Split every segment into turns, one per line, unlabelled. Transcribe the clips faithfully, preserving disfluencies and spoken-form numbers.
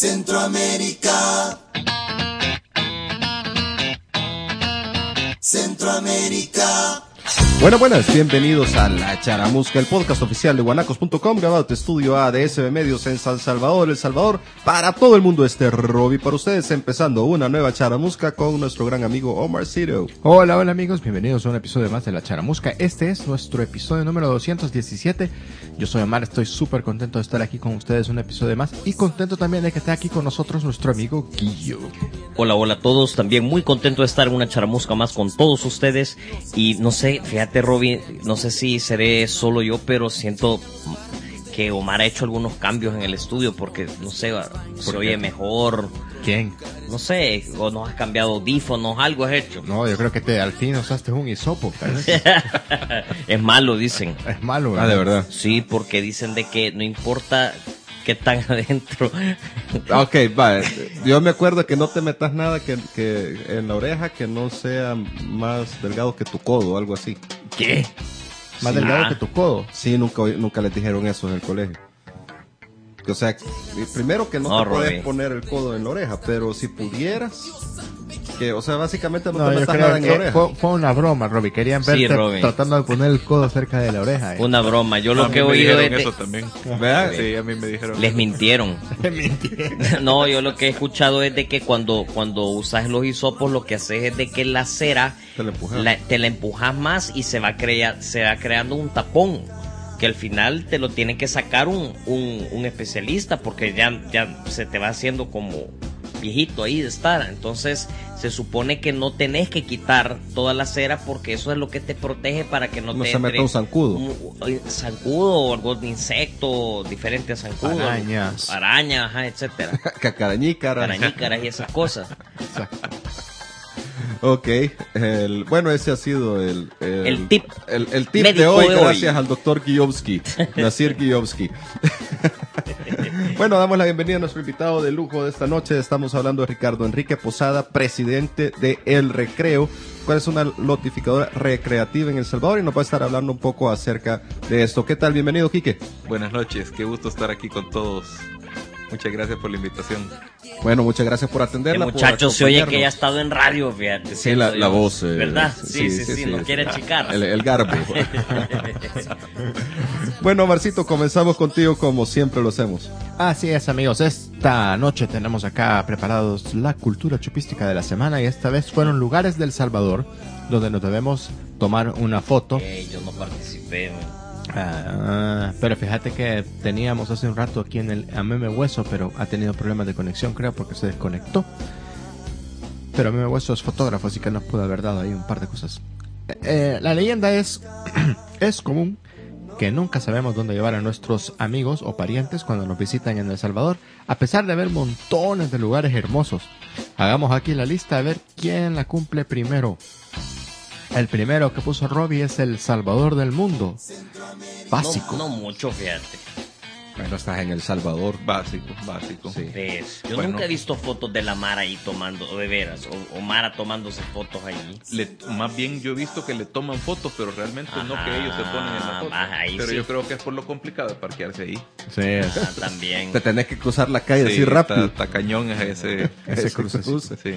Centroamérica. Centroamérica.
Bueno, buenas, bienvenidos a La Charamusca, el podcast oficial de guanacos punto com, grabado de Estudio A de S B Medios en San Salvador, El Salvador, para todo el mundo. Este Robbie para ustedes, empezando una nueva Charamusca con nuestro gran amigo Omarcito.
Hola, hola amigos, bienvenidos a un episodio más de La Charamusca. Este es nuestro episodio número doscientos diecisiete. Yo soy Omar, estoy súper contento de estar aquí con ustedes un episodio más y contento también de que esté aquí con nosotros nuestro amigo Guillo.
Hola, hola a todos, también muy contento de estar en una Charamusca más con todos ustedes. Y no sé, fíjate Robbie, no sé si seré solo yo, pero siento que Omar ha hecho algunos cambios en el estudio porque, no sé, se oye mejor.
¿Quién?
No sé, o nos has cambiado audífonos, algo has hecho.
No, yo creo que te, al fin usaste un hisopo, tal vez.
Es malo, dicen.
Es malo, ¿verdad?
Ah, de verdad.
Sí, porque dicen de que no importa qué tan adentro.
Ok, va, yo me acuerdo que no te metas nada que, que en la oreja que no sea más delgado que tu codo o algo así.
¿Qué? Más
Sí.
delgado
Ah.
que tu codo.
Sí, nunca, nunca les dijeron eso en el colegio. O sea, primero que no,
No,
te puedes
Robbie.
poner el codo en la oreja, pero si pudieras, que, o sea, básicamente no,
No,
te
yo
metas
creo
nada en la
que
oreja.
fue, fue una broma, Robbie. Querían
Sí,
verte
Robbie.
tratando de poner el codo cerca de la oreja. ¿eh?
Una broma, yo lo
A mí
que he
me
oído
dijeron
es de...
eso también.
¿Verdad?
Sí, a mí me dijeron
Les
eso.
mintieron. No, yo lo que he escuchado es de que cuando cuando usas los hisopos lo que haces es de que la cera
Te la empujas.
la- te la empujas más y se va crea, se va creando un tapón que al final te lo tiene que sacar un, un, un especialista porque ya, ya se te va haciendo como viejito ahí de estar. Entonces se supone que no tenés que quitar toda la cera porque eso es lo que te protege para que no,
No
te
se meta
entre
un zancudo.
un- zancudo o algún insecto, diferentes zancudos,
Arañas.
arañas, ajá, etcétera,
Cacarañícara.
arañícaras y esas cosas.
Ok, el, bueno, ese ha sido el, el,
El tip
el, el tip
médico
de hoy,
de hoy.
gracias al doctor Kijovsky, Nasir Kijovsky. Bueno, damos la bienvenida a nuestro invitado de lujo de esta noche. Estamos hablando de Ricardo Enrique Posada, presidente de El Recreo, cual es una notificadora recreativa en El Salvador, y nos va a estar hablando un poco acerca de esto. ¿Qué tal? Bienvenido, Quique.
Buenas noches, qué gusto estar aquí con todos. Muchas gracias por la invitación.
Bueno, muchas gracias por
El
atenderla. por
muchacho se oye que ya ha
acompañarnos.
estado en radio, fíjate.
Sí,
siento
la,
yo.
la voz. eh,
¿Verdad? Sí, sí, sí, no quiere achicar.
El, el garbo. Bueno, Marcito, comenzamos contigo como siempre lo hacemos.
Así es, amigos. Esta noche tenemos acá preparados la cultura chupística de la semana y esta vez fueron lugares del Salvador donde nos debemos tomar una foto.
Ey, yo no participé, man.
Ah, pero fíjate que teníamos hace un rato aquí en el a Meme Hueso, pero ha tenido problemas de conexión, creo, porque se desconectó. Pero Meme Hueso es fotógrafo, así que nos pudo haber dado ahí un par de cosas. Eh, eh, la leyenda es, es común que nunca sabemos dónde llevar a nuestros amigos o parientes cuando nos visitan en El Salvador, a pesar de haber montones de lugares hermosos. Hagamos aquí la lista a ver quién la cumple primero. El primero que puso Robbie es El Salvador del mundo. Básico.
No, no mucho, fíjate.
Bueno, estás en El Salvador.
Básico, básico.
Sí.
¿Ves? Yo
Bueno.
nunca he visto fotos de la Mara ahí tomando, de veras, o, o Mara tomándose fotos ahí.
Le- más bien yo he visto que le toman fotos, pero realmente no
Ajá,
que ellos se ponen en la foto.
ajá, ahí
pero
sí.
yo creo que es por lo complicado de parquearse ahí.
Sí,
Ah, también.
Te tenés que cruzar la calle así
Sí,
rápido.
Está, está cañón ese.
ese
Ese
cruce.
cruce.
Sí.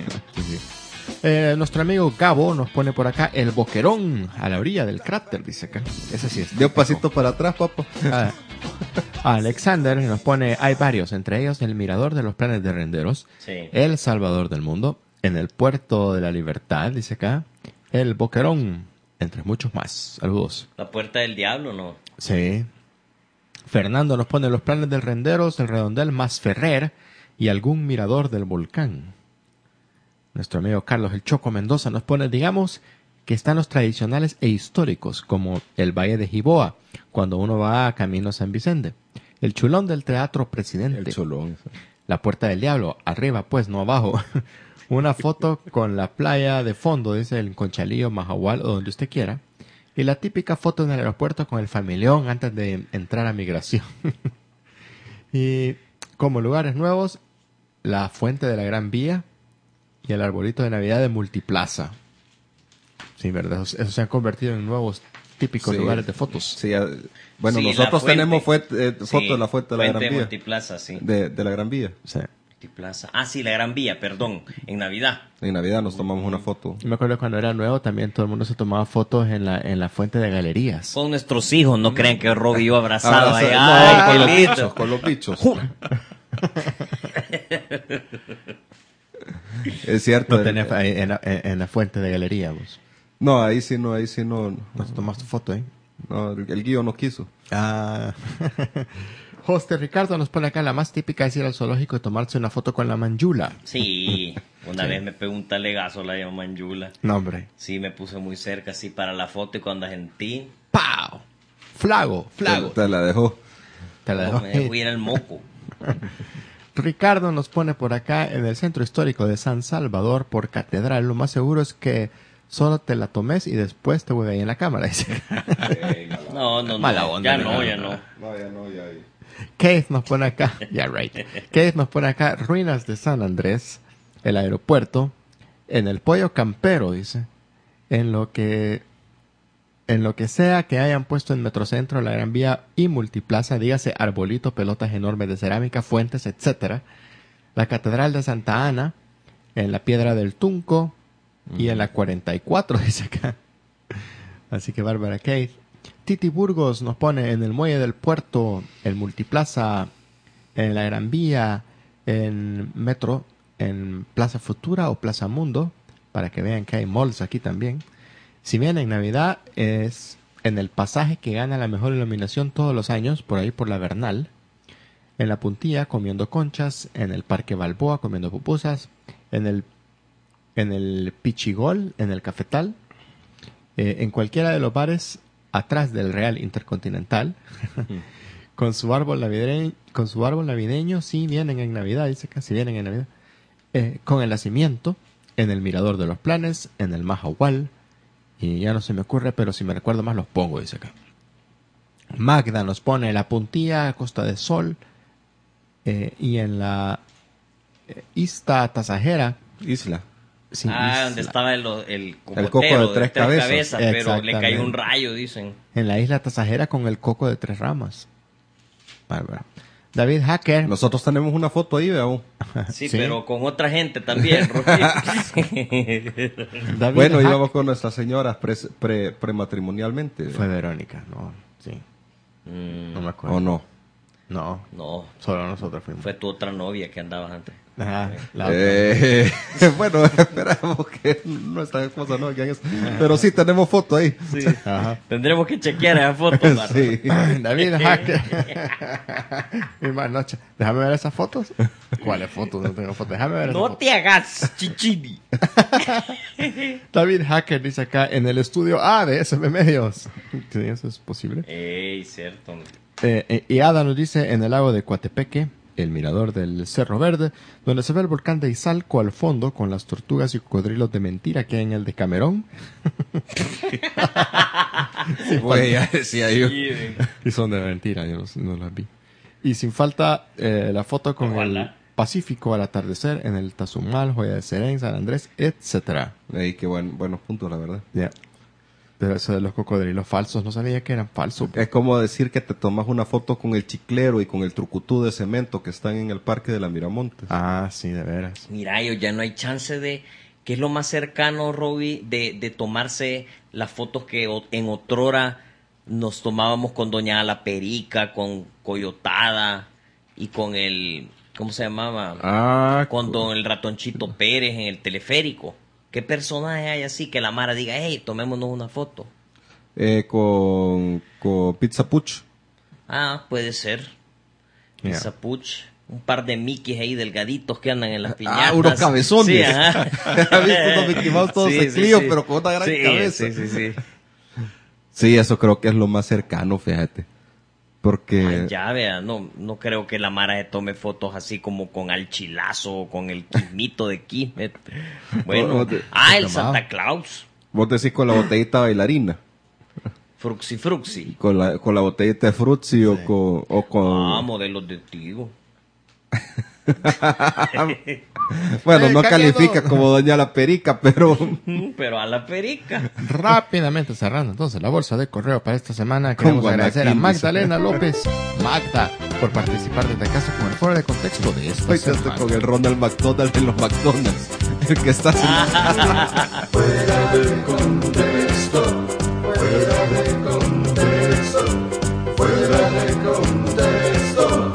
Eh, nuestro amigo Gabo nos pone por acá el boquerón a la orilla del cráter, dice acá. Ese sí es.
De un pasito para atrás, papá.
Ah, Alexander nos pone, hay varios, entre ellos el Mirador de los Planes de Renderos,
Sí.
El Salvador del Mundo, en el Puerto de la Libertad, dice acá, el Boquerón, entre muchos más. Saludos.
La Puerta del Diablo, ¿no?
Sí. Fernando nos pone los Planes del Renderos, el Redondel más Ferrer y algún mirador del volcán. Nuestro amigo Carlos el Choco Mendoza nos pone, digamos, que están los tradicionales e históricos, como el Valle de Jiboa, cuando uno va a camino a San Vicente. El chulón del Teatro Presidente.
El cholón.
La Puerta del Diablo, arriba pues, no abajo. Una foto con la playa de fondo, dice el Conchalillo, Mahahual o donde usted quiera. Y la típica foto en el aeropuerto con el familión antes de entrar a migración. Y como lugares nuevos, la Fuente de la Gran Vía y el arbolito de Navidad de Multiplaza. Sí, verdad. Esos se han convertido en nuevos típicos
Sí.
lugares de fotos.
Sí, ah, bueno,
Sí, la
nosotros
fuente.
tenemos fuente, eh, foto
Sí,
de la Fuente de la
Fuente
Gran
de
Vía.
Multiplaza, sí.
De, de la Gran Vía.
Sí.
Multiplaza. Ah, sí, la Gran Vía, perdón, en Navidad.
En Navidad nos tomamos una foto.
Me acuerdo cuando era nuevo también todo el mundo se tomaba fotos en la, en la fuente de galerías.
Con nuestros hijos, no crean que Robbie y yo abrazado
Abraza-
allá.
no,
Ay,
con los
qué lindo.
bichos, con los bichos. Es cierto.
No tenés ahí en, la- en, en la fuente de galería, vos.
No, ahí sí no, ahí sí no.
Nos tomaste foto, ¿eh?
No, el, el guío no quiso.
Ah. José Ricardo nos pone acá, la más típica es ir al zoológico y tomarse una foto con la manjula.
Sí, una vez me pegó un talegazo la de Manjula.
No, hombre.
Sí, me puse muy cerca, así, para la foto y cuando sentí,
¡Pau! Flago, flago.
Te, te la dejó.
Te la
no,
dejo.
me dejó ir al moco.
Ricardo nos pone por acá, en el centro histórico de San Salvador, por Catedral. Lo más seguro es que solo te la tomes y después te voy ahí en la cámara. Dice.
No, no, no,
Mala onda,
ya no,
Ricardo.
ya no.
No, ya no, ya.
Keith nos pone acá, yeah, right. Keith nos pone acá, ruinas de San Andrés, el aeropuerto, en el pollo campero, dice, en lo que, en lo que sea que hayan puesto en Metrocentro, la Gran Vía y Multiplaza, dígase arbolito, pelotas enormes de cerámica, fuentes, etcétera. La Catedral de Santa Ana, en la Piedra del Tunco y en la cuarenta y cuatro, dice acá. Así que Bárbara Keith. Titi Burgos nos pone en el muelle del puerto, el Multiplaza, en la Gran Vía, en Metro, en Plaza Futura o Plaza Mundo, para que vean que hay malls aquí también. Si bien en Navidad es en el pasaje que gana la mejor iluminación todos los años, por ahí por la Bernal, en la Puntilla comiendo conchas, en el Parque Balboa comiendo pupusas, en el, en el Pichigol, en el Cafetal, eh, en cualquiera de los bares atrás del Real Intercontinental, con su árbol navideño, con su árbol navideño, sí vienen en Navidad, dice que sí vienen en Navidad, eh, con el nacimiento, en el Mirador de los Planes, en el Mahahual, y ya no se me ocurre, pero si me recuerdo más los pongo, dice acá. Magda nos pone la Puntilla, Costa del Sol, eh, y en la eh, Ista Tasajera,
Isla.
sí,
Ah,
isla.
donde estaba el, el cocotero
coco de tres cabezas.
pero le
Exactamente.
cayó un rayo, dicen.
En la Isla Tasajera con el coco de tres ramas. Bárbaro. David Hacker.
Nosotros tenemos una foto ahí, veamos.
Sí,
Sí.
pero con otra gente también, Robbie.
David
Bueno,
Hack-
íbamos con nuestras señoras pre, pre- prematrimonialmente.
Fue Verónica, no, sí,
Mm,
no me acuerdo.
¿O no?
No,
no,
solo nosotros fuimos.
fue tu otra novia que andabas antes.
Ajá, la otra.
Eh, bueno, esperamos que nuestra esposa no hagan eso. Pero sí tenemos foto ahí.
Sí.
Ajá.
Tendremos que chequear esa foto. Marta.
Sí.
David Hacker. Mi noche. Déjame ver esas fotos. ¿Cuáles fotos? No tengo fotos. Déjame ver esas
No
fotos.
te hagas chichini.
David Hacker dice acá en el estudio A de S M Medios. Sí, eso es posible.
Ey, cierto.
Eh, eh, y Ada nos dice en el lago de Coatepeque, el mirador del Cerro Verde, donde se ve el volcán de Izalco al fondo con las tortugas y cocodrilos de mentira que hay en el de Camerón.
Güey, ya decía yo.
Sí, eh.
Y son de mentira, yo no, no las vi. Y sin falta eh, la foto con
Ojalá.
el Pacífico al atardecer en el Tazumal, Joya de Serén, San Andrés, etcétera.
Ey, qué buen, buenos puntos, la verdad.
Ya. Pero eso de los cocodrilos falsos, no sabía que eran falsos.
Es como decir que te tomas una foto con el chiclero y con el trucutú de cemento que están en el parque de la Miramontes.
Ah, sí, de veras.
Mira, yo ya no hay chance de... ¿Qué es lo más cercano, Robbie, de, de tomarse las fotos que o- en otrora nos tomábamos con Doña La Perica, con Coyotada y con el... ¿Cómo se llamaba?
Ah,
Con Don el Ratonchito Pérez en el teleférico. ¿Qué personaje hay así que la Mara diga, hey, tomémonos una foto?
eh, con, con Pizza Puch.
Ah, puede ser.
Ya.
Esa puch. Un par de Mickeys ahí delgaditos que andan en las piñatas.
Ah, unos cabezones.
Sí, ajá.
¿Has visto unos Mickey Mouse todos
Sí, sí,
sexlíos,
sí.
pero con una gran
Sí,
cabeza?
Sí, sí, sí.
Sí, eso creo que es lo más cercano, fíjate. Porque...
Ay, ya, vea, no, no creo que la Mara se tome fotos así como con Alchilazo o con el Quismito de Quismet. Bueno,
¿Cómo te-
ah, el
te llamaba?
Santa Claus.
Vos decís con la botellita bailarina.
Fruxi Fruxi.
Con la, con la botellita de Frutzi o con... O con
Ah, modelos de Tigo.
Bueno,
Eh,
no
cambiando.
califica como doña la perica, pero
Pero a la perica.
Rápidamente cerrando entonces la bolsa de correo para esta semana. Queremos
Con
agradecer a
Guanaquil,
Magdalena López, Magda, por participar desde casa con el foro de contexto de esta
hoy te estoy
semana.
con el Ronald McDonald en los McDonald's. El que está haciendo...
Fuera de contexto, fuera de contexto, fuera de contexto.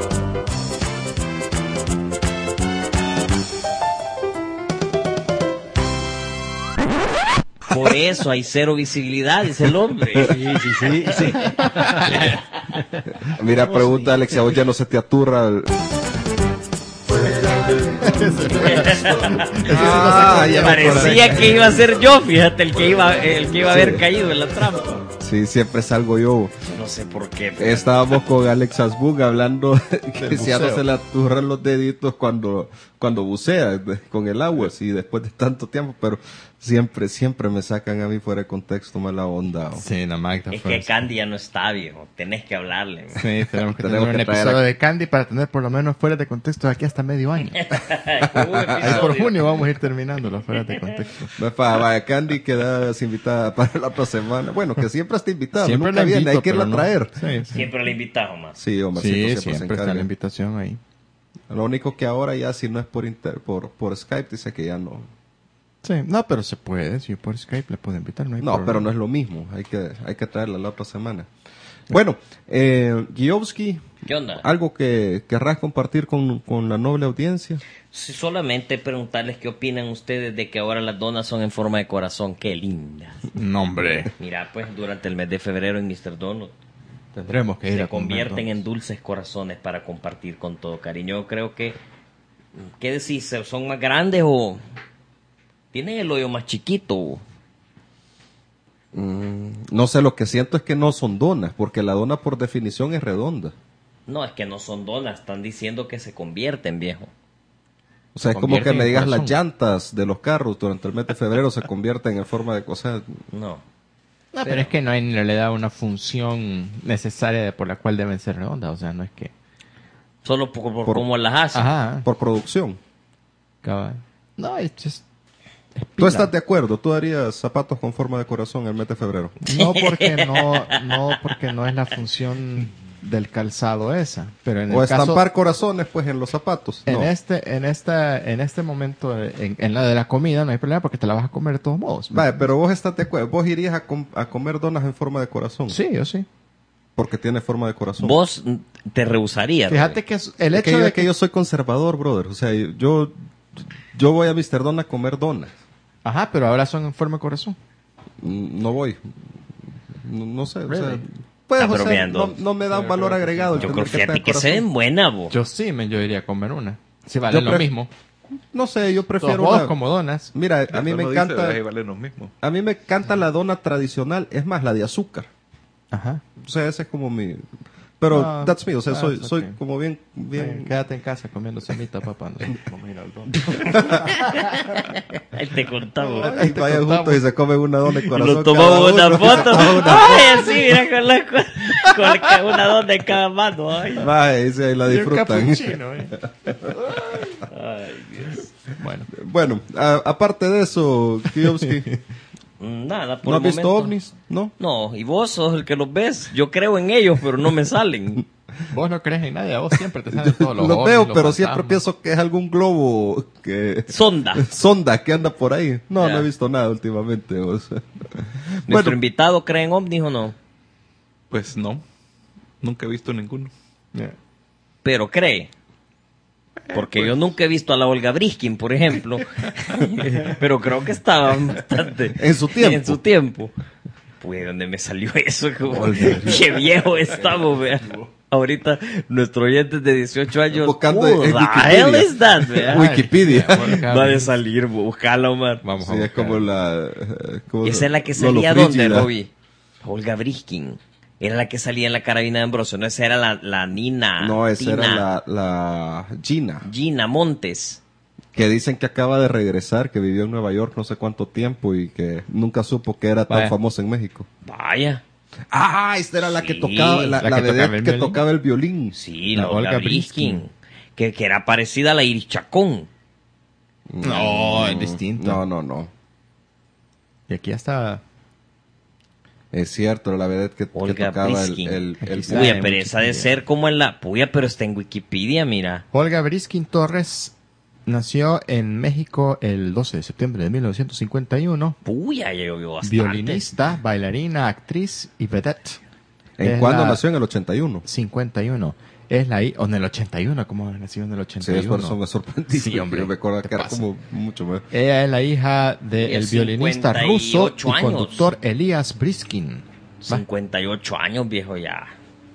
Por eso hay cero visibilidad, dice el hombre.
Sí, sí, sí, sí.
Mira, pregunta Alex, ¿a vos ya no se te aturra el... Ah, ya me
Parecía
acordé.
que iba a ser yo, fíjate, el que iba, el que iba a haber caído en la trampa.
Sí, siempre salgo yo.
No sé por qué. pero-
Estábamos con Alex Asbug hablando que
Del
si ya no
buceo.
se le aturran los deditos cuando, cuando bucea de- con el agua, sí, después de tanto tiempo, pero siempre, siempre me sacan a mí fuera de contexto mala onda. ¿o?
Sí, la Magda
Es
fue
que
así.
Candy ya no está, viejo. Tenés que hablarle.
Sí, tenemos que
Tenemos
tener un
que traer
episodio
a-
de Candy para tener por lo menos fuera de contexto de aquí hasta medio año.
Un
Ahí por
episodio.
junio vamos a ir terminando los fuera de contexto.
Va, vaya, Candy quedas invitada para la otra semana. Bueno, que siempre está invitada,
Siempre
nunca
la
viene,
invito,
hay que irla a
pero no.
traer.
Sí, sí.
Siempre le invitamos más.
Sí, hombre,
Sí,
siempre,
siempre,
se
está
encarga.
la invitación ahí.
Lo único que ahora ya si no es por inter, por, por Skype dice que ya no.
Sí, no, pero se puede, si por Skype le puedo invitar, no hay
No,
problema.
pero no es lo mismo, hay que, hay que traerla la otra semana. Bueno, eh, Giowski,
¿Qué onda?
¿algo que querrás compartir con, con la noble audiencia?
Sí, solamente preguntarles qué opinan ustedes de que ahora las donas son en forma de corazón. Qué lindas.
No, hombre.
Mira, pues durante el mes de febrero en mister Donut
Tendremos que ir
se
a comer,
convierten
¿no?
en dulces corazones para compartir con todo cariño. Yo creo que, ¿qué decís? ¿Son más grandes o tienen el hoyo más chiquito?
Mm, no sé, lo que siento es que no son donas, porque la dona por definición es redonda.
No, es que no son donas, están diciendo que se convierten, viejo.
O sea,
Se
es como que
convierten
me
en
digas las
corazón.
llantas de los carros durante el mes de febrero se convierten en forma de cosas.
No.
No, pero es que no hay en realidad una función necesaria de- por la cual deben ser redondas, o sea, no es que...
Solo por, por
Por-
cómo las hacen.
Ajá,
Por producción.
cabal. No, es just... es
¿Tú
pila.
estás de acuerdo? ¿Tú harías zapatos con forma de corazón el mes de febrero?
No porque no, no porque no es la función del calzado esa, pero en el
¿O
caso...
estampar corazones pues en los zapatos?
En
No.
este, en esta, en este momento, en, en la de la comida, no hay problema porque te la vas a comer de todos modos.
Vale, pero vos estás de acuerdo. ¿Vos irías a, com- a comer donas en forma de corazón?
Sí, yo sí.
Porque tiene forma de corazón.
Vos te rehusarías.
Fíjate que es- el
Es
hecho
que yo,
de
es que yo soy conservador, brother. O sea, yo, yo voy a mister Don a comer donas.
Ajá, pero ahora son en forma de corazón.
Mm, No voy. No, no sé. O sea,
Really?
pues,
Está
o sea,
bromeando.
no, no me da un valor agregado. el
Yo
tener
creo,
que
fíjate
tener
que se
corazón.
ven buenas, vos.
Yo sí, me, yo iría a comer una. Si vale
Yo
lo
pref-
mismo.
No sé, yo
Todos
prefiero
modos
una-
como donas.
Mira, a mí
Eso
me
no
encanta...
dice, ¿verdad? Valen los mismos.
A mí me encanta la dona tradicional. Es más, la de azúcar.
Ajá.
O sea, ese es como mi... Pero,
Ah,
that's me. O sea,
ah,
soy,
it's
soy
okay.
como bien... bien...
Eh, Quédate en casa comiendo semita, papá. No, vamos a ir al don.
Ahí te contamos.
Ahí
te
vayan
contamos.
juntos y se comen una dona de corazón.
Nos tomamos
cada
una
uno.
foto. Ay, así, mira, con, la, con, con cada una dos de cada mano. Ay,
Va, ese ahí la
Y un
disfrutan.
capuchino, eh.
ay, Dios.
Bueno.
Bueno, a- aparte de eso, Kiowski,
Nada, por
¿no
el
has visto
momento.
ovnis? ¿No?
No, y vos sos el que los ves. Yo creo en ellos, pero no me salen.
Vos no crees en nadie, a vos siempre te salen todos los
Los
ovnis,
veo,
los
pero siempre
fantasmas.
pienso que es algún globo que...
Sonda.
sonda que anda por ahí. No,
Ya.
no he visto nada últimamente. o sea.
¿Nuestro
Bueno,
invitado cree en ovnis o no?
Pues no. Nunca he visto ninguno.
Yeah.
Pero cree. Porque yo nunca he visto a la Olga Briskin, por ejemplo. Pero creo que estaba bastante.
En su tiempo.
En su tiempo. Pues, ¿dónde me salió eso? Como,
Olga.
qué viejo estamos, vea. Ahorita, nuestro oyente de dieciocho años.
Buscando
Who
en
the
Wikipedia.
hell is that, vea?
Wikipedia.
Va a salir, buscalo, Omar.
Vamos a
Sí, es
buscar.
como la... eh, como
Esa es la que
Lolo
salía donde,
Frígida.
Robbie. Olga Briskin. Era la que salía en la carabina de Ambrosio. No, esa era la, la Nina.
No, esa
Tina,
era la, la Gina.
Gina Montes.
Que dicen que acaba de regresar, que vivió en Nueva York no sé cuánto tiempo y que nunca supo que era tan
Vaya.
famosa en México.
Vaya.
Ah, esta era la que
Sí,
tocaba, la,
la
la
que
vedette
tocaba el
que
violín.
tocaba el violín.
Sí,
La
la, Olga,
Olga
Briskin.
Briskin.
que, que era parecida a la Iris Chacón.
No, es distinto.
No, no, no.
Y aquí hasta...
Es cierto, la verdad que, que
Olga
tocaba el,
Briskin.
el, el,
Aquí está.
Puya,
en
pero esa de
Wikipedia.
ser como en la... Puya, pero está en Wikipedia, mira.
Olga Briskin Torres nació en México el doce de septiembre de mil novecientos cincuenta y uno.
Puya, ya llovió bastante.
Violinista, bailarina, actriz y vedette.
¿En
Es
cuándo
la
nació? En el ochenta y uno.
cincuenta y uno. Es la hi- o en el ochenta y uno, ¿cómo nació en el ochenta
Sí,
y
es por
uno?
eso me sorprendí.
Sí, hombre.
Yo me acuerdo
¿Qué
que era
pasa?
como mucho más.
Ella es la hija
Y
del
es
violinista ruso y
cincuenta y ocho años.
conductor Elías Briskin. Va,
cincuenta y ocho años, viejo, ya.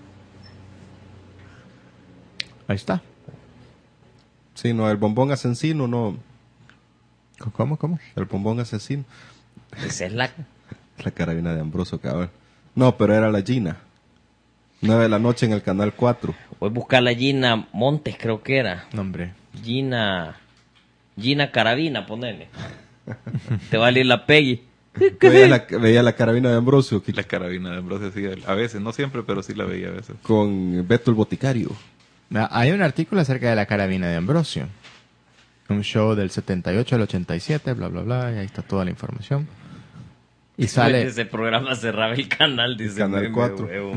ahí está.
Sí, no, el bombón asesino, no.
¿Cómo, cómo?
El bombón asesino.
Esa es la...
La carabina de Ambrosio, cabrón. No, pero era la Gina. Nueve de la noche en el canal cuatro.
Voy a buscar la Gina Montes, creo que era.
No, hombre.
Gina... Gina Carabina, ponele. Te va a leer la Peggy.
Veía la, veía la carabina de Ambrosio que-
La carabina de Ambrosio, sí, a veces, no siempre, pero sí la veía a veces.
con Beto el Boticario.
Ah, hay un artículo acerca de la carabina de Ambrosio. Un show del setenta y ocho al ochenta y siete, bla, bla, bla. Y ahí está toda la información. Y sale...
Ese programa cerraba el canal, dice.
Canal
meme,
cuatro.
huevo.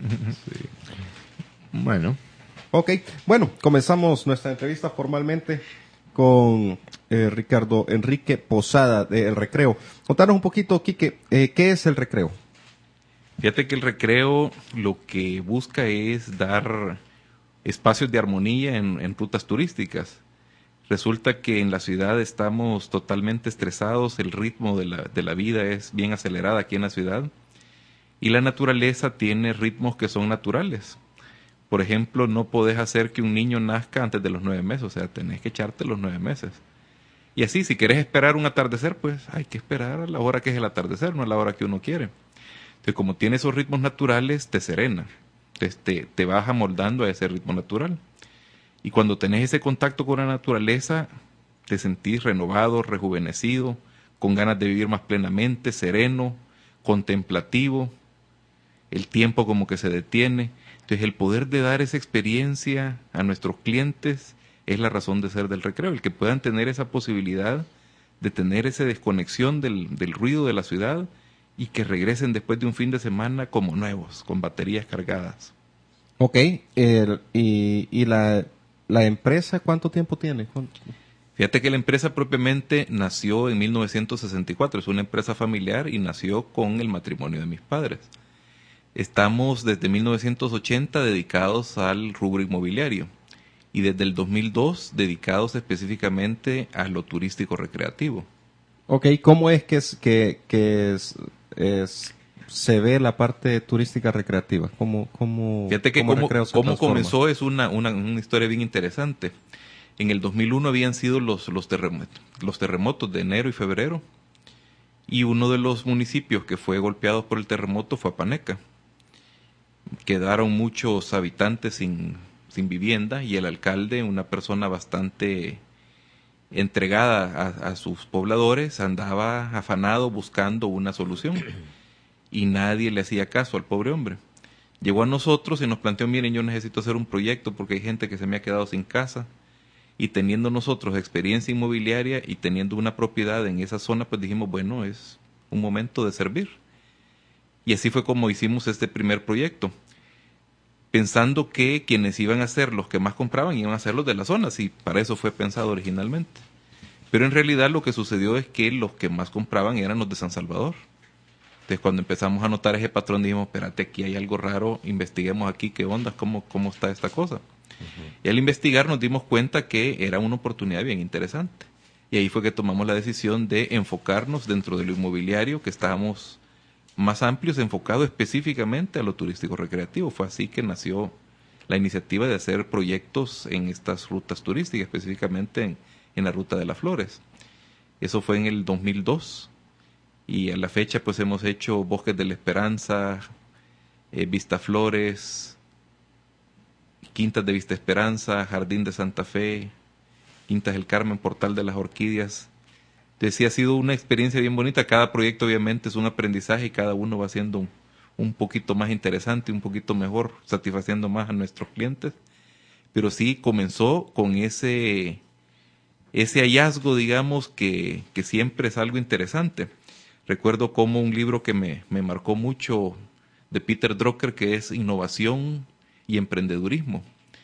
Bueno,
Ok, bueno, comenzamos nuestra entrevista formalmente con eh, Ricardo Enrique Posada de El Recreo. Contanos un poquito, Quique, eh, ¿qué es El Recreo?
Fíjate que el recreo lo que busca es dar espacios de armonía en, en rutas turísticas. Resulta que en la ciudad estamos totalmente estresados, el ritmo de la, de la vida es bien acelerada aquí en la ciudad y la naturaleza tiene ritmos que son naturales. Por ejemplo, no podés hacer que un niño nazca antes de los nueve meses, o sea, tenés que echarte los nueve meses. Y así, si querés esperar un atardecer, pues hay que esperar a la hora que es el atardecer, no a la hora que uno quiere. Entonces, como tiene esos ritmos naturales, te serena. Entonces, te, te vas amoldando a ese ritmo natural. Y cuando tenés ese contacto con la naturaleza, te sentís renovado, rejuvenecido, con ganas de vivir más plenamente, sereno, contemplativo. El tiempo como que se detiene. Entonces, el poder de dar esa experiencia a nuestros clientes es la razón de ser del recreo. El que puedan tener esa posibilidad de tener esa desconexión del, del ruido de la ciudad y que regresen después de un fin de semana como nuevos, con baterías cargadas.
Ok, el- y, y la, la empresa, ¿cuánto tiempo tiene? ¿Cuánto?
Fíjate que la empresa propiamente nació en mil novecientos sesenta y cuatro, es una empresa familiar y nació con el matrimonio de mis padres. Estamos desde mil novecientos ochenta dedicados al rubro inmobiliario y desde el dos mil dos dedicados específicamente a lo turístico recreativo.
Ok, ¿cómo es que, es, que, que es, es- se ve la parte turística recreativa? ¿Cómo, cómo,
Fíjate que
cómo
cómo,
Recreo se
cómo
transforma?
comenzó es una, una, una historia bien interesante. En el dos mil uno habían sido los, los, terremotos, los terremotos de enero y febrero y uno de los municipios que fue golpeado por el terremoto fue Apaneca. Quedaron muchos habitantes sin, sin vivienda y el alcalde, una persona bastante entregada a, a sus pobladores, andaba afanado buscando una solución y nadie le hacía caso al pobre hombre. Llegó a nosotros y nos planteó, miren, yo necesito hacer un proyecto porque hay gente que se me ha quedado sin casa y teniendo nosotros experiencia inmobiliaria y teniendo una propiedad en esa zona, pues dijimos, bueno, es un momento de servir. Y así fue como hicimos este primer proyecto, pensando que quienes iban a ser los que más compraban iban a ser los de la zona, y para eso fue pensado originalmente. Pero en realidad lo que sucedió es que los que más compraban eran los de San Salvador. Entonces cuando empezamos a notar ese patrón dijimos, espérate, aquí hay algo raro, investiguemos aquí qué onda, cómo, cómo está esta cosa. Uh-huh. Y al investigar nos dimos cuenta que era una oportunidad bien interesante. Y ahí fue que tomamos la decisión de enfocarnos dentro de lo inmobiliario, que estábamos más amplios, enfocado específicamente a lo turístico recreativo. Fue así que nació la iniciativa de hacer proyectos en estas rutas turísticas, específicamente en, en la Ruta de las Flores. Eso fue en el dos mil dos y a la fecha pues hemos hecho Bosques de la Esperanza, eh, Vista Flores, Quintas de Vista Esperanza, Jardín de Santa Fe, Quintas del Carmen, Portal de las Orquídeas. Entonces sí ha sido una experiencia bien bonita. Cada proyecto obviamente es un aprendizaje y cada uno va siendo un, un poquito más interesante, un poquito mejor, satisfaciendo más a nuestros clientes. pero sí comenzó con ese, ese hallazgo, digamos, que, que siempre es algo interesante. Recuerdo como un libro que me, me marcó mucho de Peter Drucker, que es Innovación y Emprendedurismo.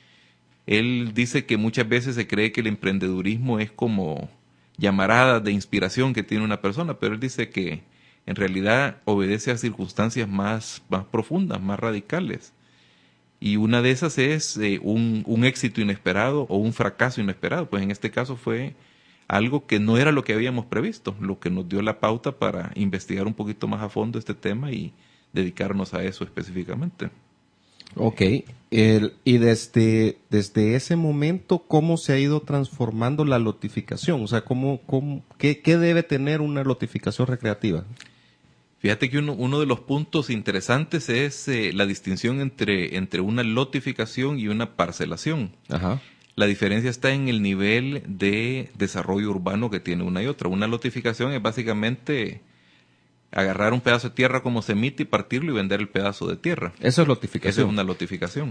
Él dice que muchas veces se cree que el emprendedurismo es como llamaradas de inspiración que tiene una persona, pero él dice que en realidad obedece a circunstancias más, más profundas, más radicales. Y una de esas es eh, un, un éxito inesperado o un fracaso inesperado. Pues en este caso fue algo que no era lo que habíamos previsto, lo que nos dio la pauta para investigar un poquito más a fondo este tema y dedicarnos a eso específicamente.
Ok, el, y desde, desde ese momento, ¿cómo se ha ido transformando la lotificación? O sea, ¿cómo, cómo, qué, qué debe tener una lotificación recreativa?
Fíjate que uno, uno de los puntos interesantes es eh, la distinción entre, entre una lotificación y una parcelación.
Ajá.
La diferencia está en el nivel de desarrollo urbano que tiene una y otra. Una lotificación es básicamente agarrar un pedazo de tierra como semita y partirlo y vender el pedazo de tierra.
Eso es lotificación.
Eso es una lotificación.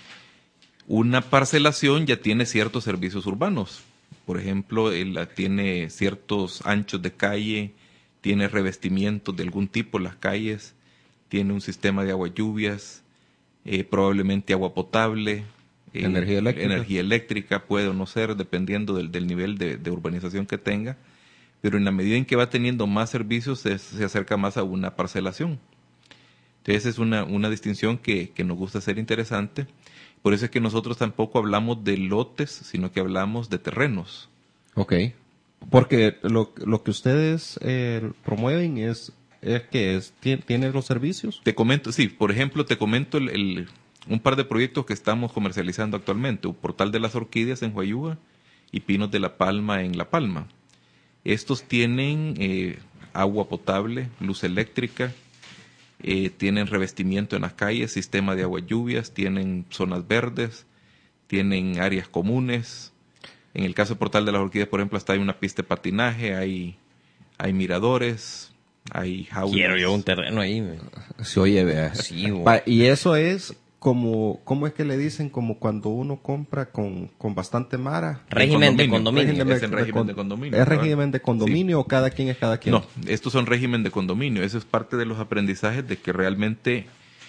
Una parcelación ya tiene ciertos servicios urbanos. Por ejemplo, él tiene ciertos anchos de calle, tiene revestimientos de algún tipo en las calles, tiene un sistema de agua lluvias, eh, probablemente agua potable, eh,
energía eléctrica.
Energía eléctrica puede o no ser, dependiendo del, del nivel de, de urbanización que tenga. Pero en la medida en que va teniendo más servicios, se, se acerca más a una parcelación. Entonces es una, una distinción que, que nos gusta hacer interesante. Por eso es que nosotros tampoco hablamos de lotes, sino que hablamos de terrenos.
Ok. Porque lo, lo que ustedes eh, promueven es, es que es, ¿tiene los servicios?
Te comento, sí, por ejemplo, te comento el, el, un par de proyectos que estamos comercializando actualmente. Un Portal de las Orquídeas en Huayúa y Pinos de la Palma en La Palma. Estos tienen eh, agua potable, luz eléctrica, eh, tienen revestimiento en las calles, sistema de agua lluvias, tienen zonas verdes, tienen áreas comunes. En el caso del Portal de las Orquídeas, por ejemplo, hasta hay una pista de patinaje, hay, hay miradores, hay jaulas.
Quiero yo un terreno ahí. Me.
Se oye, vea.
Sí, bo.
Va, y eso es como, ¿cómo es que le dicen? Como cuando uno compra con, con bastante mara.
Régimen de condominio.
Régimen, es en régimen de condominio.
¿Es régimen de condominio
sí.
o cada quien es cada quien?
No, estos son régimen de condominio. Eso es parte de los aprendizajes de que realmente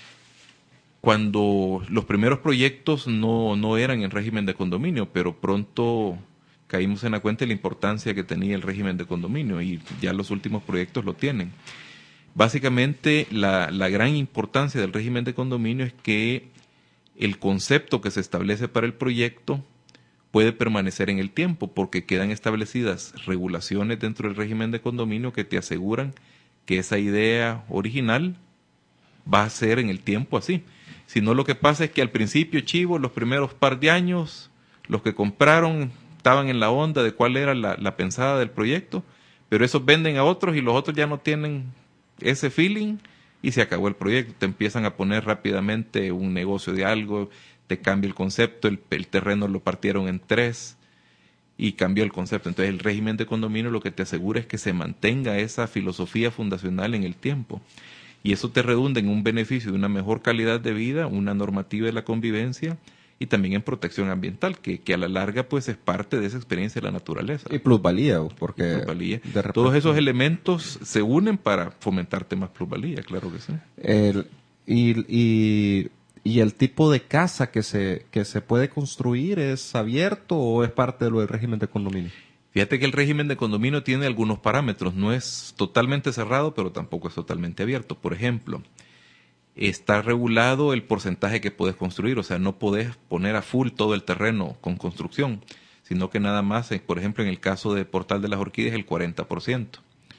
cuando los primeros proyectos no, no eran en régimen de condominio, pero pronto caímos en la cuenta de la importancia que tenía el régimen de condominio y ya los últimos proyectos lo tienen. Básicamente, la, la gran importancia del régimen de condominio es que el concepto que se establece para el proyecto puede permanecer en el tiempo, porque quedan establecidas regulaciones dentro del régimen de condominio que te aseguran que esa idea original va a ser en el tiempo así. Si no, lo que pasa es que al principio, chivo, los primeros par de años, los que compraron estaban en la onda de cuál era la, la pensada del proyecto, pero esos venden a otros y los otros ya no tienen ese feeling y se acabó el proyecto. Te empiezan a poner rápidamente un negocio de algo, te cambia el concepto, el, el terreno lo partieron en tres y cambió el concepto. Entonces el régimen de condominio lo que te asegura es que se mantenga esa filosofía fundacional en el tiempo y eso te redunda en un beneficio de una mejor calidad de vida, una normativa de la convivencia y también en protección ambiental, que, que a la larga pues es parte de esa experiencia de la naturaleza.
Y plusvalía, porque
Y plusvalía.
de repente,
todos esos elementos se unen para fomentarte más plusvalía, claro que sí.
El, y, y, y el tipo de casa que se, que se puede construir, ¿es abierto o es parte de lo del régimen de condominio?
Fíjate que el régimen de condominio tiene algunos parámetros, no es totalmente cerrado, pero tampoco es totalmente abierto. Por ejemplo, está regulado el porcentaje que puedes construir, o sea, no podés poner a full todo el terreno con construcción, sino que nada más, por ejemplo, en el caso de Portal de las Orquídeas, el cuarenta por ciento.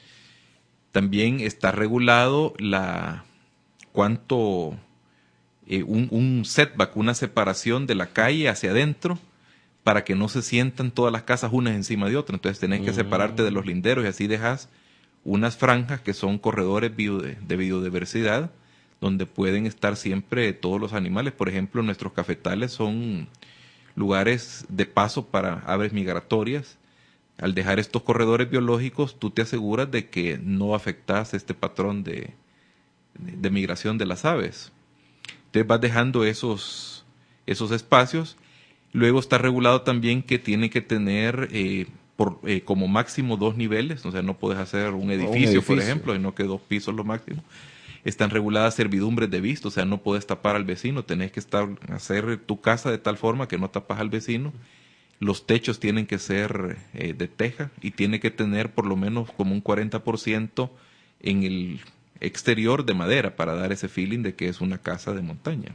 También está regulado la cuánto, eh, un, un setback, una separación de la calle hacia adentro, para que no se sientan todas las casas unas encima de otras. Entonces tenés que separarte de los linderos y así dejas unas franjas que son corredores bio de, de biodiversidad, donde pueden estar siempre todos los animales. Por ejemplo, nuestros cafetales son lugares de paso para aves migratorias. Al dejar estos corredores biológicos, tú te aseguras de que no afectas este patrón de, de, de migración de las aves. Entonces vas dejando esos, esos espacios. Luego está regulado también que tiene que tener eh, por, eh, como máximo dos niveles, o sea, no puedes hacer un edificio,
un edificio.
por ejemplo, sino que dos pisos lo máximo. Están reguladas servidumbres de vista, o sea, no puedes tapar al vecino, tenés que estar, hacer tu casa de tal forma que no tapas al vecino. Los techos tienen que ser eh, de teja y tiene que tener por lo menos como un cuarenta por ciento en el exterior de madera para dar ese feeling de que es una casa de montaña.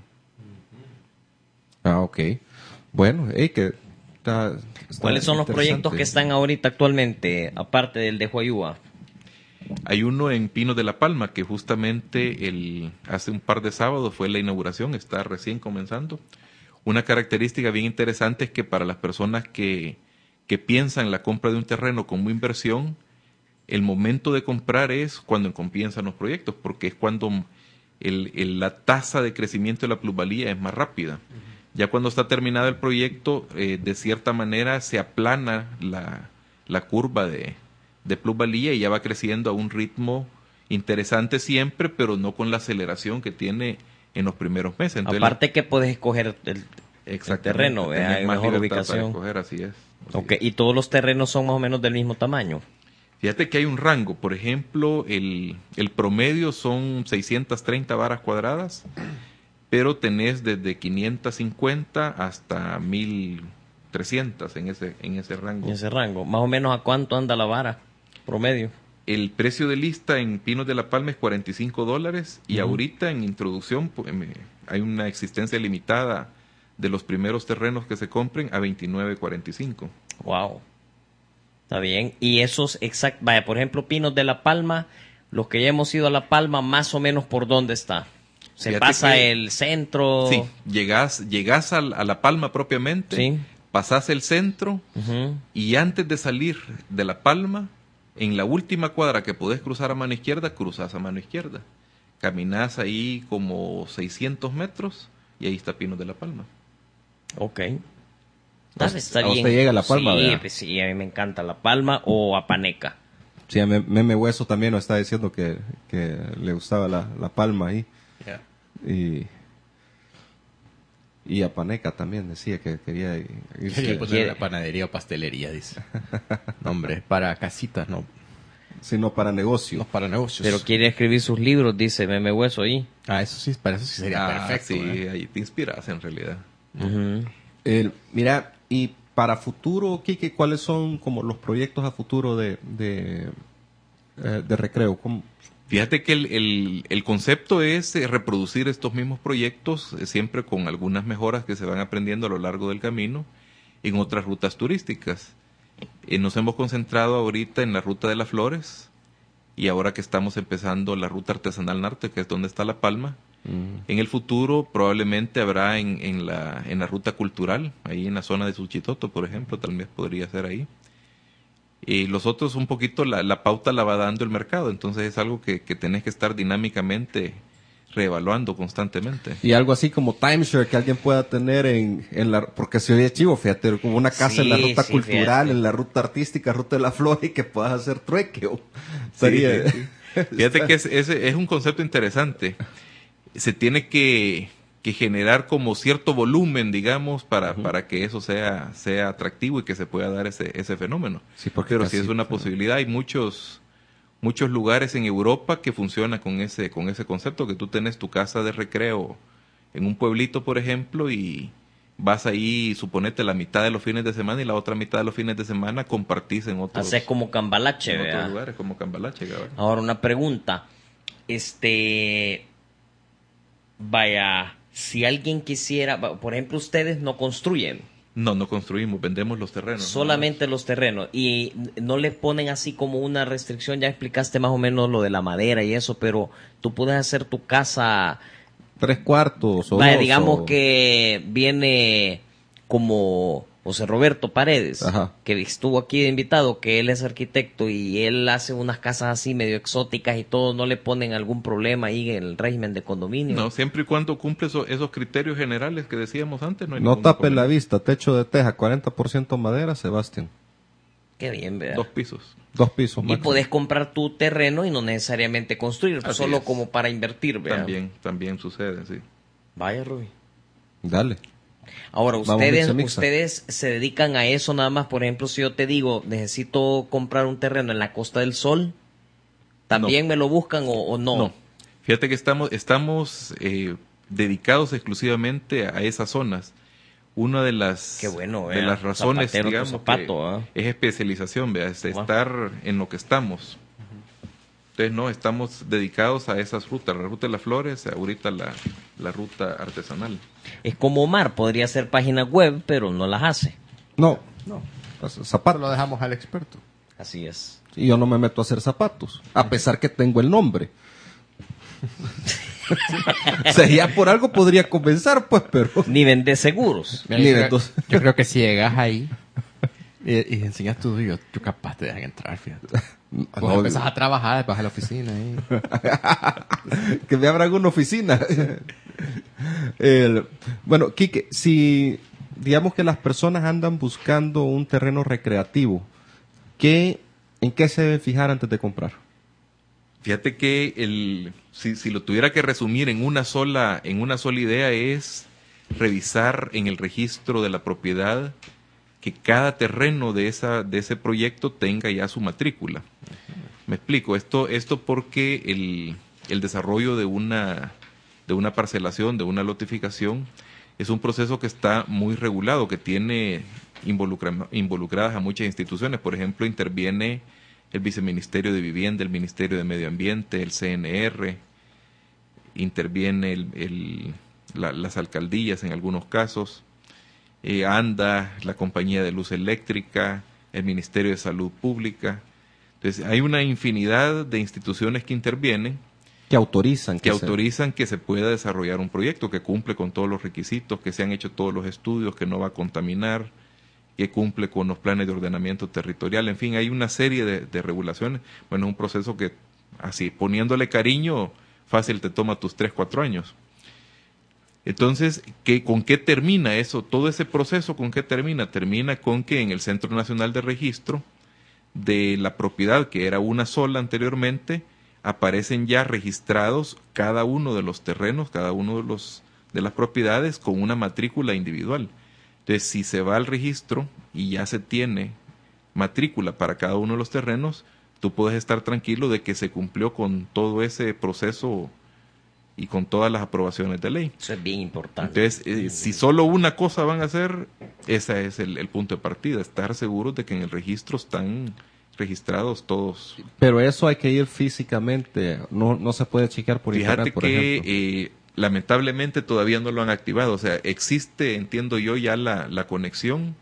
Ah, ok. Bueno, hey, que está, está
¿Cuáles son los proyectos que están ahorita actualmente, aparte del de Huayúa?
Hay uno en Pinos de la Palma que justamente el, hace un par de sábados fue la inauguración, está recién comenzando. Una característica bien interesante es que para las personas que, que piensan la compra de un terreno como inversión, el momento de comprar es cuando comienzan los proyectos, porque es cuando el, el, la tasa de crecimiento de la plusvalía es más rápida. Ya cuando está terminado el proyecto, eh, de cierta manera se aplana la, la curva de, de plusvalía y ya va creciendo a un ritmo interesante siempre, pero no con la aceleración que tiene en los primeros meses. Entonces,
aparte la... que puedes escoger el, el terreno, ¿verdad? Hay mejor ubicación.
Para escoger, así es. Así
okay.
es.
¿Y todos los terrenos son más o menos del mismo tamaño?
Fíjate que hay un rango. Por ejemplo, el, el promedio son seiscientas treinta varas cuadradas, pero tenés desde quinientas cincuenta hasta mil trescientas en ese, en ese rango.
En ese rango. ¿Más o menos a cuánto anda la vara promedio?
El precio de lista en Pinos de la Palma es cuarenta y cinco dólares y uh-huh. ahorita en introducción pues, hay una existencia limitada de los primeros terrenos que se compren a veintinueve cuarenta y cinco.
Wow. Está bien. Y esos exact, vaya, por ejemplo, Pinos de la Palma, los que ya hemos ido a La Palma, más o menos por dónde está. Se Fíjate pasa que, el centro.
Sí, llegas, llegas a, a La Palma propiamente,
sí.
pasás el centro uh-huh. y antes de salir de La Palma, en la última cuadra que podés cruzar a mano izquierda, cruzás a mano izquierda. Caminás ahí como seiscientos metros y ahí está Pinos de la Palma.
Ok. Está, está bien.
¿Usted llega a La Palma?
Sí, pues sí, a mí me encanta La Palma o Apaneca.
Sí, a Meme Hueso también nos está diciendo que, que le gustaba la, la Palma ahí.
Yeah.
Y... Y Apaneca también decía que quería ir.
Quería poner la panadería o pastelería, dice. No, hombre, para casitas, no.
Sino para negocios.
No, para negocios.
Pero quiere escribir sus libros, dice Meme Hueso ahí.
Ah, eso sí, para eso sí sería
ah,
perfecto.
Sí,
¿eh?
ahí te inspiras en realidad.
Uh-huh.
Eh, mira, y para futuro, Quique, ¿cuáles son como los proyectos a futuro de, de, eh, de Recreo? ¿Cómo?
Fíjate que el, el, el concepto es eh, reproducir estos mismos proyectos, eh, siempre con algunas mejoras que se van aprendiendo a lo largo del camino en otras rutas turísticas. Eh, nos hemos concentrado ahorita en la Ruta de las Flores y ahora que estamos empezando la Ruta Artesanal Norte, que es donde está La Palma. Mm. En el futuro probablemente habrá en, en, la, en la Ruta Cultural, ahí en la zona de Suchitoto, por ejemplo, tal vez podría ser ahí. Y los otros un poquito la, la pauta la va dando el mercado, entonces es algo que, que tenés que estar dinámicamente reevaluando constantemente.
Y algo así como timeshare que alguien pueda tener en, en la, porque se oye chivo, fíjate, como una casa sí, en la ruta sí, cultural, fíjate. En la ruta artística, ruta de la flor y que puedas hacer trueque. O, sería,
sí, sí. Fíjate que es, es, es un concepto interesante. Se tiene que, que generar como cierto volumen, digamos, para, uh-huh. para que eso sea, sea atractivo y que se pueda dar ese, ese fenómeno.
Sí, porque
pero
casi,
si es una posibilidad, hay muchos, muchos lugares en Europa que funcionan con ese, con ese concepto, que tú tenés tu casa de recreo en un pueblito, por ejemplo, y vas ahí, suponete, la mitad de los fines de semana y la otra mitad de los fines de semana compartís en otros,
Haces como Cambalache,
en
¿verdad?
otros lugares, como Cambalache. ¿verdad?
Ahora una pregunta. Este... Vaya, si alguien quisiera, por ejemplo, ustedes no construyen.
No, no construimos, vendemos los terrenos.
Solamente ¿no? los terrenos. Y no le ponen así como una restricción, ya explicaste más o menos lo de la madera y eso, pero tú puedes hacer tu casa...
Tres cuartos o
vaya,
dos,
digamos
o...
que viene como José Roberto Paredes,
Ajá.
que estuvo aquí de invitado, que él es arquitecto y él hace unas casas así medio exóticas y todo, ¿no le ponen algún problema ahí en el régimen de condominio?
No, siempre y cuando cumple eso, esos criterios generales que decíamos antes. No, hay
no tape la vista, techo de teja, cuarenta por ciento madera, Sebastián.
Qué bien, ¿verdad?
Dos pisos.
Dos pisos.
Y
máximo.
podés comprar tu terreno y no necesariamente construir,
Así
solo
es.
como para invertir, ¿verdad?
También, también sucede, sí.
Vaya, Rubí.
Dale.
Ahora,
Vamos,
ustedes,
mixa, mixa.
ustedes se dedican a eso nada más. Por ejemplo, si yo te digo, necesito comprar un terreno en la Costa del Sol, ¿también
No.
me lo buscan o, o no?
No. Fíjate que estamos, estamos eh, dedicados exclusivamente a esas zonas. Una de las,
Qué bueno,
de
vea,
las razones,
zapatero tu
digamos,
zapato,
que
¿ah?
es especialización, vea, es
Ah.
estar en lo que estamos. Entonces, no, estamos dedicados a esas rutas, la ruta de las flores, ahorita la, la ruta artesanal.
Es como Omar, podría hacer páginas web, pero no las hace.
No, no. Pues, zapatos.
Lo dejamos al experto.
Así es.
Y yo no me meto a hacer zapatos, a pesar que tengo el nombre. O sea, ya por algo podría comenzar, pues, pero...
Ni vende seguros.
Mira,
Ni
yo,
de
creo,
dos.
yo creo que si llegas ahí y, y enseñas tu yo, yo capaz te dejan entrar, fíjate. Vos
No,
empezás a trabajar, vas a la oficina ahí.
que me abran una oficina. El- bueno, Quique, si digamos que las personas andan buscando un terreno recreativo, ¿qué, ¿en qué se deben fijar antes de comprar?
Fíjate que el, si, si lo tuviera que resumir en una sola, en una sola idea es revisar en el registro de la propiedad que cada terreno de esa, de ese proyecto tenga ya su matrícula. Me explico, esto, esto porque el, el desarrollo de una, de una parcelación, de una lotificación, es un proceso que está muy regulado, que tiene involucra, involucradas a muchas instituciones. Por ejemplo, interviene el Viceministerio de Vivienda, el Ministerio de Medio Ambiente, el C N R, interviene el, el, la, las alcaldías en algunos casos, eh, ANDA, la Compañía de Luz Eléctrica, el Ministerio de Salud Pública. Entonces, hay una infinidad de instituciones que intervienen,
Que autorizan.
que
se-
autorizan que se pueda desarrollar un proyecto que cumple con todos los requisitos, que se han hecho todos los estudios, que no va a contaminar, que cumple con los planes de ordenamiento territorial. En fin, hay una serie de, de regulaciones. Bueno, es un proceso que, así, poniéndole cariño, fácil te toma tus tres, cuatro años. Entonces, ¿qué, ¿con qué termina eso? Todo ese proceso, ¿con qué termina? Termina con que en el Centro Nacional de Registro de la propiedad, que era una sola anteriormente, aparecen ya registrados cada uno de los terrenos, cada uno de los de las propiedades con una matrícula individual. Entonces, si se va al registro y ya se tiene matrícula para cada uno de los terrenos, tú puedes estar tranquilo de que se cumplió con todo ese proceso y con todas las aprobaciones de ley.
Eso es bien importante.
Entonces, eh, si solo una cosa van a hacer, ese es el, el punto de partida, estar seguros de que en el registro están registrados todos.
Pero eso hay que ir físicamente, no, no se puede chequear por
Fíjate
internet, por
que
ejemplo.
eh, lamentablemente todavía no lo han activado, o sea, existe, entiendo yo, ya la, la conexión,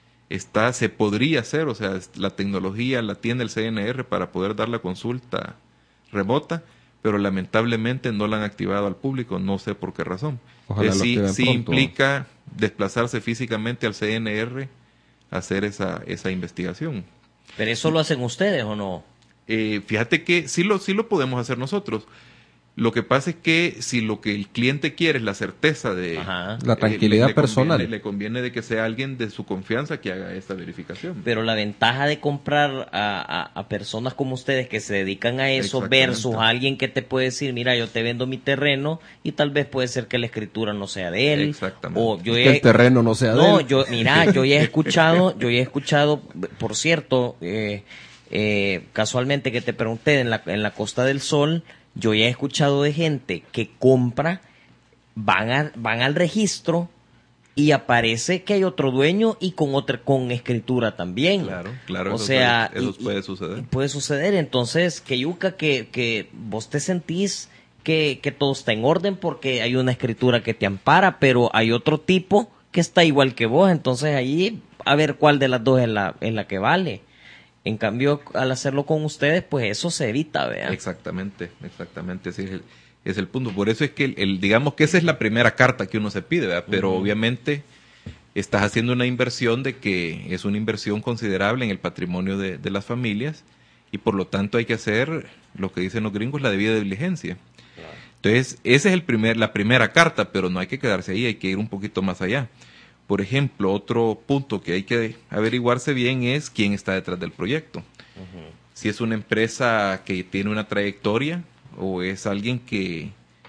está, se podría hacer, o sea, es- la tecnología la tiene el C N R para poder dar la consulta remota, pero lamentablemente no la han activado al público, no sé por qué razón.
Ojalá
Eh,
lo
sí
activen
sí
pronto.
implica desplazarse físicamente al C N R a hacer esa, esa investigación.
¿Pero eso lo hacen ustedes o no?
Eh, fíjate que sí lo, sí lo podemos hacer nosotros. Lo que pasa es que si lo que el cliente quiere es la certeza de...
Ajá.
La tranquilidad
le- le
personal.
conviene- le conviene de que sea alguien de su confianza que haga esta verificación.
Pero la ventaja de comprar a, a, a personas como ustedes que se dedican a eso
Exactamente.
versus a alguien que te puede decir, mira, yo te vendo mi terreno y tal vez puede ser que la escritura no sea de él.
Exactamente.
O yo
Que
he-
el terreno no sea de
No,
él.
yo, mira, yo ya he escuchado, yo ya he escuchado, por cierto, eh, eh, casualmente que te pregunté en la, en la Costa del Sol, yo ya he escuchado de gente que compra, van, a, van al registro y aparece que hay otro dueño y con otra con escritura también.
Claro, claro,
O
eso
sea,
puede- eso
y-
puede
y-
suceder.
y puede suceder. Entonces, que yuca que, que vos te sentís que, que todo está en orden porque hay una escritura que te ampara, pero hay otro tipo que está igual que vos. Entonces, ahí a ver cuál de las dos es la, es la que vale. En cambio, al hacerlo con ustedes, pues eso se evita, ¿vea?
Exactamente, exactamente, ese es el, es el punto. Por eso es que, el, el- digamos que esa es la primera carta que uno se pide, ¿verdad? Pero
Ujú.
obviamente estás haciendo una inversión de que es una inversión considerable en el patrimonio de, de las familias y por lo tanto hay que hacer lo que dicen los gringos, la debida diligencia. Entonces, esa es el primer, la primera carta, pero no hay que quedarse ahí, hay que ir un poquito más allá. Por ejemplo, otro punto que hay que averiguarse bien es quién está detrás del proyecto. Si es una empresa que tiene una trayectoria o es alguien que,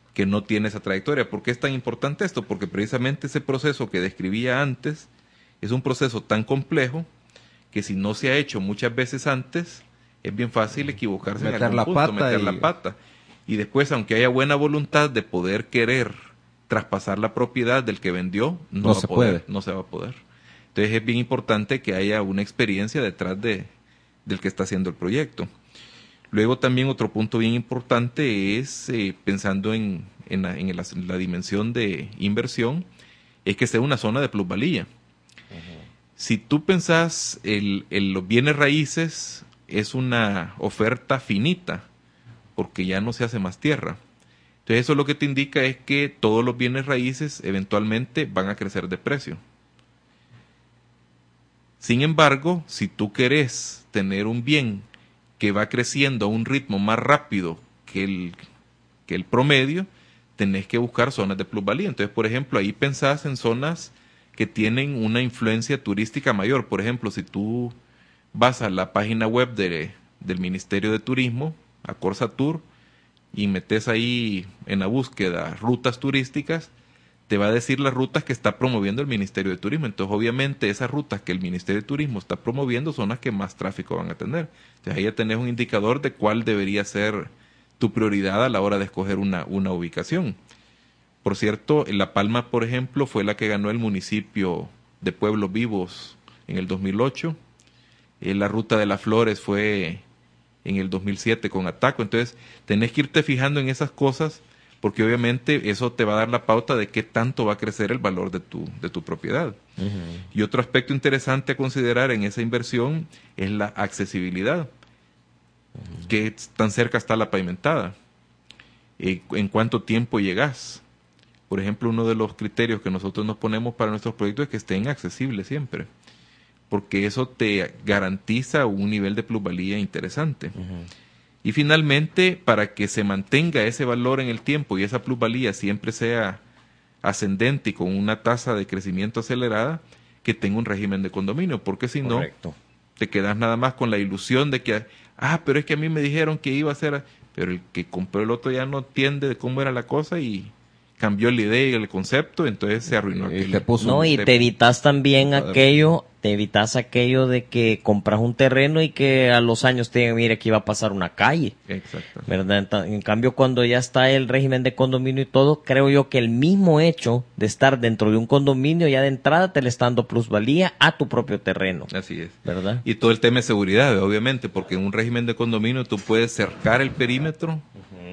que no tiene esa trayectoria. ¿Por qué es tan importante esto? Porque precisamente ese proceso que describía antes es un proceso tan complejo que si no se ha hecho muchas veces antes, es bien fácil equivocarse
Meter
en algún
la
punto,
pata
meter
y-
la pata. Y después, aunque haya buena voluntad de poder querer traspasar la propiedad del que vendió, no,
No
va
se
a poder,
puede.
no se va a poder. Entonces es bien importante que haya una experiencia detrás de, del que está haciendo el proyecto. Luego también otro punto bien importante es, eh, pensando en, en, la, en la- la dimensión de inversión, es que sea una zona de plusvalía. Si tú pensás el, el- los bienes raíces es una oferta finita, porque ya no se hace más tierra. Entonces eso lo que te indica es que todos los bienes raíces eventualmente van a crecer de precio. Sin embargo, si tú querés tener un bien que va creciendo a un ritmo más rápido que el, que el promedio, tenés que buscar zonas de plusvalía. Entonces, por ejemplo, ahí pensás en zonas que tienen una influencia turística mayor. Por ejemplo, si tú vas a la página web de, del Ministerio de Turismo, a Corsatur, y metes ahí en la búsqueda rutas turísticas, te va a decir las rutas que está promoviendo el Ministerio de Turismo. Entonces, obviamente, esas rutas que el Ministerio de Turismo está promoviendo son las que más tráfico van a tener. Entonces, ahí ya tenés un indicador de cuál debería ser tu prioridad a la hora de escoger una, una ubicación. Por cierto, La Palma, por ejemplo, fue la que ganó el municipio de Pueblos Vivos en el dos mil ocho. Eh, la Ruta de las Flores fue en el dos mil siete con Ataco. Entonces, tenés que irte fijando en esas cosas, porque obviamente eso te va a dar la pauta de qué tanto va a crecer el valor de tu, de tu propiedad.
Ujú.
Y otro aspecto interesante a considerar en esa inversión es la accesibilidad. ¿Qué tan cerca está la pavimentada? Eh, ¿En cuánto tiempo llegas? Por ejemplo, uno de los criterios que nosotros nos ponemos para nuestros proyectos es que estén accesibles siempre, porque eso te garantiza un nivel de plusvalía interesante.
Ujú.
Y finalmente, para que se mantenga ese valor en el tiempo y esa plusvalía siempre sea ascendente y con una tasa de crecimiento acelerada, que tenga un régimen de condominio, porque si no,
Correcto.
te quedas nada más con la ilusión de que, ah, pero es que a mí me dijeron que iba a ser, pero el que compró el otro ya no entiende de cómo era la cosa y cambió la idea y el concepto, entonces se arruinó.
Y
aquel-
te puso
No, y
te-
te evitas también
Padre.
aquello, te evitas aquello de que compras un terreno y que a los años te digan, mire, que iba a pasar una calle.
Exacto.
¿Verdad? Enta- En cambio, cuando ya está el régimen de condominio y todo, creo yo que el mismo hecho de estar dentro de un condominio ya de entrada te le está dando plusvalía a tu propio terreno,
Así es.
¿verdad?
Y todo el tema de seguridad, obviamente, porque en un régimen de condominio tú puedes cercar el perímetro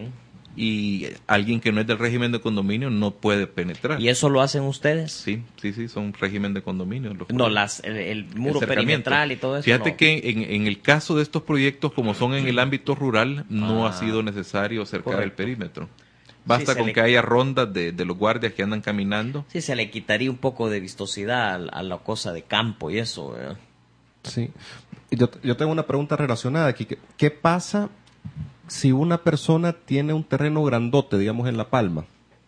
y alguien que no es del régimen de condominio no puede penetrar.
¿Y eso lo hacen ustedes?
Sí, sí, sí, son régimen de condominio. los-
No, las, el, el muro
el cercamiento.
perimetral y todo eso.
Fíjate
no.
que en, en el caso de estos proyectos, como son en el ámbito rural, no
Ah,
ha sido necesario cercar el
correcto.
perímetro. Basta
se
con
le-
que haya rondas de, de los guardias que andan caminando.
Sí, se le quitaría un poco de vistosidad a, a la cosa de campo y eso, ¿verdad?
Sí. Y Yo, yo tengo una pregunta relacionada aquí. ¿Qué, qué pasa si una persona tiene un terreno grandote, digamos, en La Palma,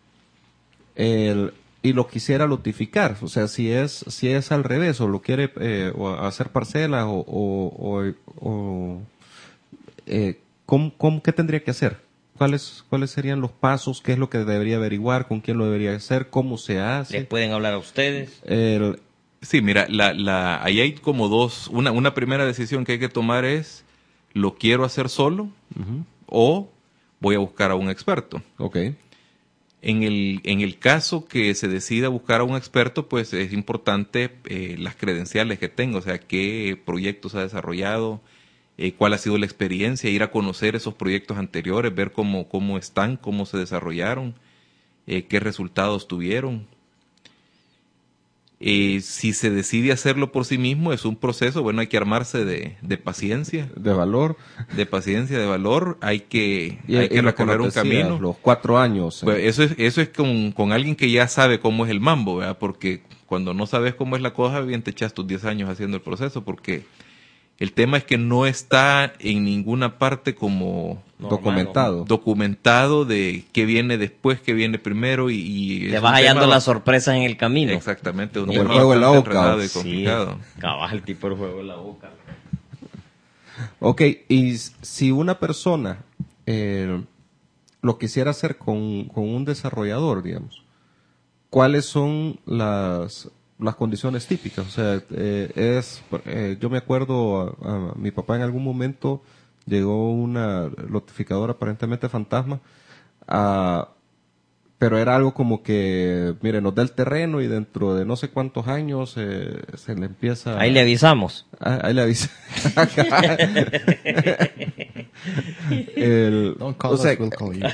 el- y lo quisiera lotificar? O sea, si es si es al revés, o lo quiere eh, o hacer parcelas, o, o, o- o, eh, ¿cómo, cómo- qué tendría que hacer? ¿Cuáles, ¿Cuáles serían los pasos? ¿Qué es lo que debería averiguar? ¿Con quién lo debería hacer? ¿Cómo se
¿Les
hace?
pueden hablar a ustedes?
El-
Sí, mira, la, la, ahí hay como dos. Una, una primera decisión que hay que tomar es, ¿lo quiero hacer solo
Ujú.
o voy a buscar a un experto?
Ok.
En el, en el caso que se decida buscar a un experto, pues es importante eh, las credenciales que tenga, o sea, qué proyectos ha desarrollado, eh, cuál ha sido la experiencia, ir a conocer esos proyectos anteriores, ver cómo, cómo están, cómo se desarrollaron, eh, qué resultados tuvieron. Eh, si se decide hacerlo por sí mismo, es un proceso, bueno, hay que armarse de, de paciencia,
De valor.
de paciencia, de valor, hay que,
Y,
hay
y
que
lo que
recorrer
nos
un
decías,
camino.
los cuatro años. eh.
Pues eso es, eso es con, con alguien que ya sabe cómo es el mambo, ¿verdad? Porque cuando no sabes cómo es la cosa, bien te echas tus diez años haciendo el proceso, porque el tema es que no está en ninguna parte como
Normal,
documentado.
documentado de qué viene después, qué viene primero, y, y
Te
es
vas
un
hallando
tema-
las sorpresas en el camino.
Exactamente, un
Como
tema
el juego de la
bastante
oca.
enredado y
Sí,
complicado.
cabal, el tipo de juego de la boca.
Ok, y s- si una persona eh, lo quisiera hacer con, con un desarrollador, digamos, ¿cuáles son las, las condiciones típicas? O sea, eh, es, eh, yo me acuerdo, a, a mi papá en algún momento llegó una lotificadora aparentemente fantasma, a, pero era algo como que, mire, nos da el terreno y dentro de no sé cuántos años eh, se le empieza...
Ahí le avisamos.
Ah, ahí le avisa. el,
Don't call
o sea,
us, we'll call you.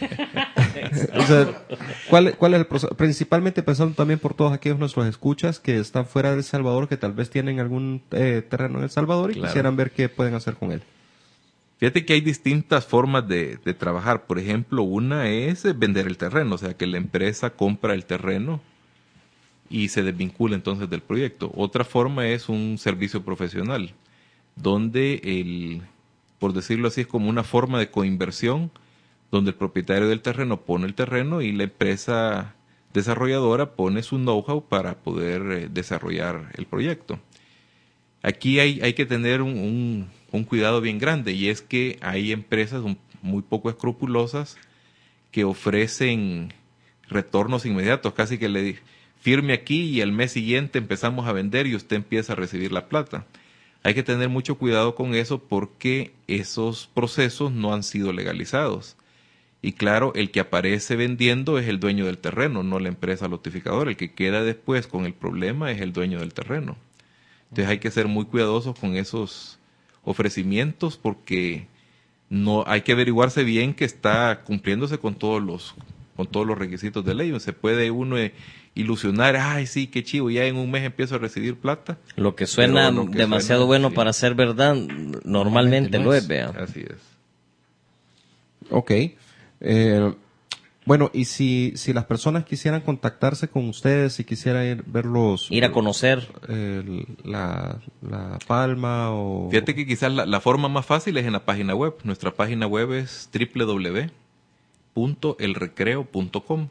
o sea, ¿cuál, ¿cuál es el proceso? Principalmente pensando también por todos aquellos nuestros escuchas que están fuera de El Salvador, que tal vez tienen algún eh, terreno en El Salvador y
Claro.
quisieran ver qué pueden hacer con él.
Fíjate que hay distintas formas de, de trabajar. Por ejemplo, una es eh, vender el terreno, o sea, que la empresa compra el terreno y se desvincula entonces del proyecto. Otra forma es un servicio profesional, donde el, por decirlo así, es como una forma de coinversión, donde el propietario del terreno pone el terreno y la empresa desarrolladora pone su know-how para poder eh, desarrollar el proyecto. Aquí hay, hay que tener un, un, un cuidado bien grande, y es que hay empresas un- muy poco escrupulosas que ofrecen retornos inmediatos, casi que le di- firme aquí y al mes siguiente empezamos a vender y usted empieza a recibir la plata. Hay que tener mucho cuidado con eso porque esos procesos no han sido legalizados. Y claro, el que aparece vendiendo es el dueño del terreno, no la empresa lotificadora. El que queda después con el problema es el dueño del terreno. Entonces hay que ser muy cuidadosos con esos ofrecimientos porque no hay que averiguarse bien que está cumpliéndose con todos los con todos los requisitos de ley. Se puede uno eh, ilusionar, ay sí, qué chivo, ya en un mes empiezo a recibir plata.
Lo que suena
Pero lo que
demasiado
suena,
bueno
sí.
para ser verdad, normalmente
Normalmente
lo
lo
es,
es.
vea.
Así es.
Ok. Eh, bueno, y si, si las personas quisieran contactarse con ustedes, si quisieran ir verlos...
Ir a conocer.
el- la, la palma o...
Fíjate que quizás la, la forma más fácil es en la página web. Nuestra página web es doble u doble u doble u punto el recreo punto com.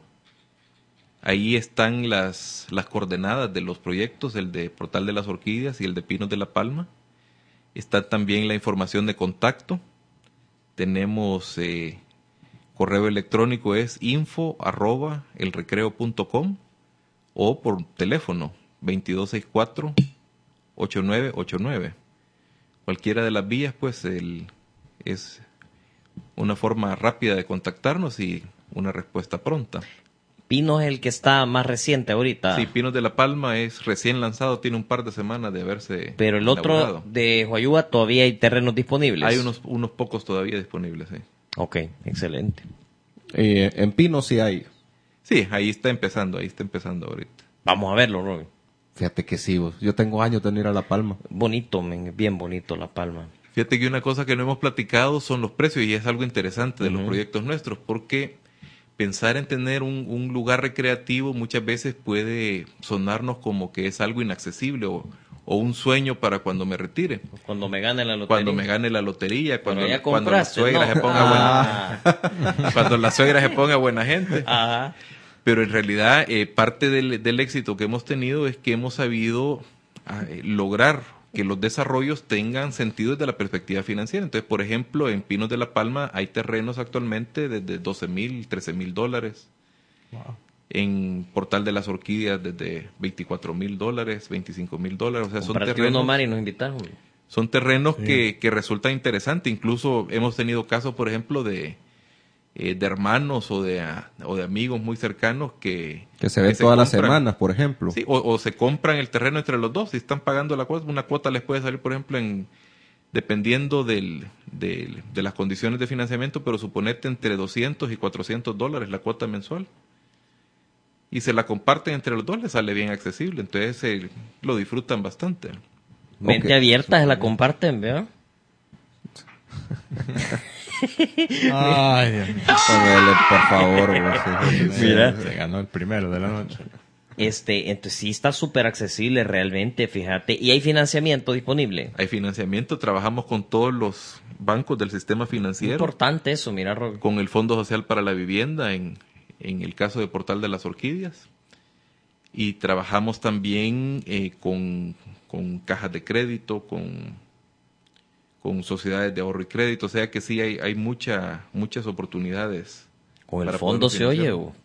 Ahí están las, las coordenadas de los proyectos, el de Portal de las Orquídeas y el de Pinos de la Palma. Está también la información de contacto. Tenemos eh, correo electrónico, es info arroba el recreo punto com, o por teléfono veintidós sesenta y cuatro, ochenta y nueve ochenta y nueve. Cualquiera de las vías, pues, el, es una forma rápida de contactarnos y una respuesta pronta.
Pino es el que está más reciente ahorita.
Sí, Pinos de la Palma es recién lanzado, tiene un par de semanas de haberse
Pero el otro
elaborado.
de Huayúa todavía hay terrenos disponibles.
Hay unos, unos pocos todavía disponibles, sí.
Ok, excelente.
Eh, en Pino sí hay.
Sí, ahí está empezando, ahí está empezando ahorita.
Vamos a verlo, Robin.
Fíjate que sí, vos. Yo tengo años de no ir a La Palma.
Bonito, men, bien bonito La Palma.
Fíjate que una cosa que no hemos platicado son los precios, y es algo interesante de los
Ujú.
proyectos nuestros, porque pensar en tener un, un lugar recreativo muchas veces puede sonarnos como que es algo inaccesible o, o un sueño para cuando me retire.
Cuando me gane la lotería.
Cuando me gane la lotería, cuando,
Pero ya
cuando la
compraste,
suegra
¿no?
se ponga
Ah.
buena, cuando la suegra se ponga buena gente.
Ajá.
Pero en realidad eh, parte del, del éxito que hemos tenido es que hemos sabido ah, eh, lograr que los desarrollos tengan sentido desde la perspectiva financiera. Entonces, por ejemplo, en Pinos de la Palma hay terrenos actualmente desde doce mil, trece mil dólares. En Portal de las Orquídeas desde veinticuatro mil dólares, veinticinco mil dólares. O sea, son
Compraste
terrenos,
uno, Mari, y nos invitaron.
son terrenos que, que resultan interesantes. Incluso hemos tenido casos, por ejemplo, de, eh, de hermanos o de, ah, o de amigos muy cercanos que...
Que se ven todas las
compran.
semanas, por ejemplo.
Sí, o, o se compran el terreno entre los dos y están pagando la cuota. Una cuota les puede salir, por ejemplo, en dependiendo del, del- de las condiciones de financiamiento, pero suponete entre doscientos y cuatrocientos dólares la cuota mensual. Y se la comparten entre los dos, les sale bien accesible. Entonces eh, lo disfrutan bastante.
Mente
Ok.
abierta, se la comparten, ¿vea?
Ay, Dios mío.
Póngale, por favor, vos, sí, sí, sí.
Mira.
Se ganó el primero de la noche.
Este, entonces sí está súper accesible realmente, fíjate. Y hay financiamiento disponible.
Hay financiamiento, trabajamos con todos los bancos del sistema financiero,
Importante eso, mira, Robin.
con el Fondo Social para la Vivienda en, en el caso de Portal de las Orquídeas. Y trabajamos también eh, con, con cajas de crédito, con, con sociedades de ahorro y crédito, o sea que sí hay, hay mucha, muchas oportunidades.
Con el
para
fondo
poderlo
se oye,
financiar.
o,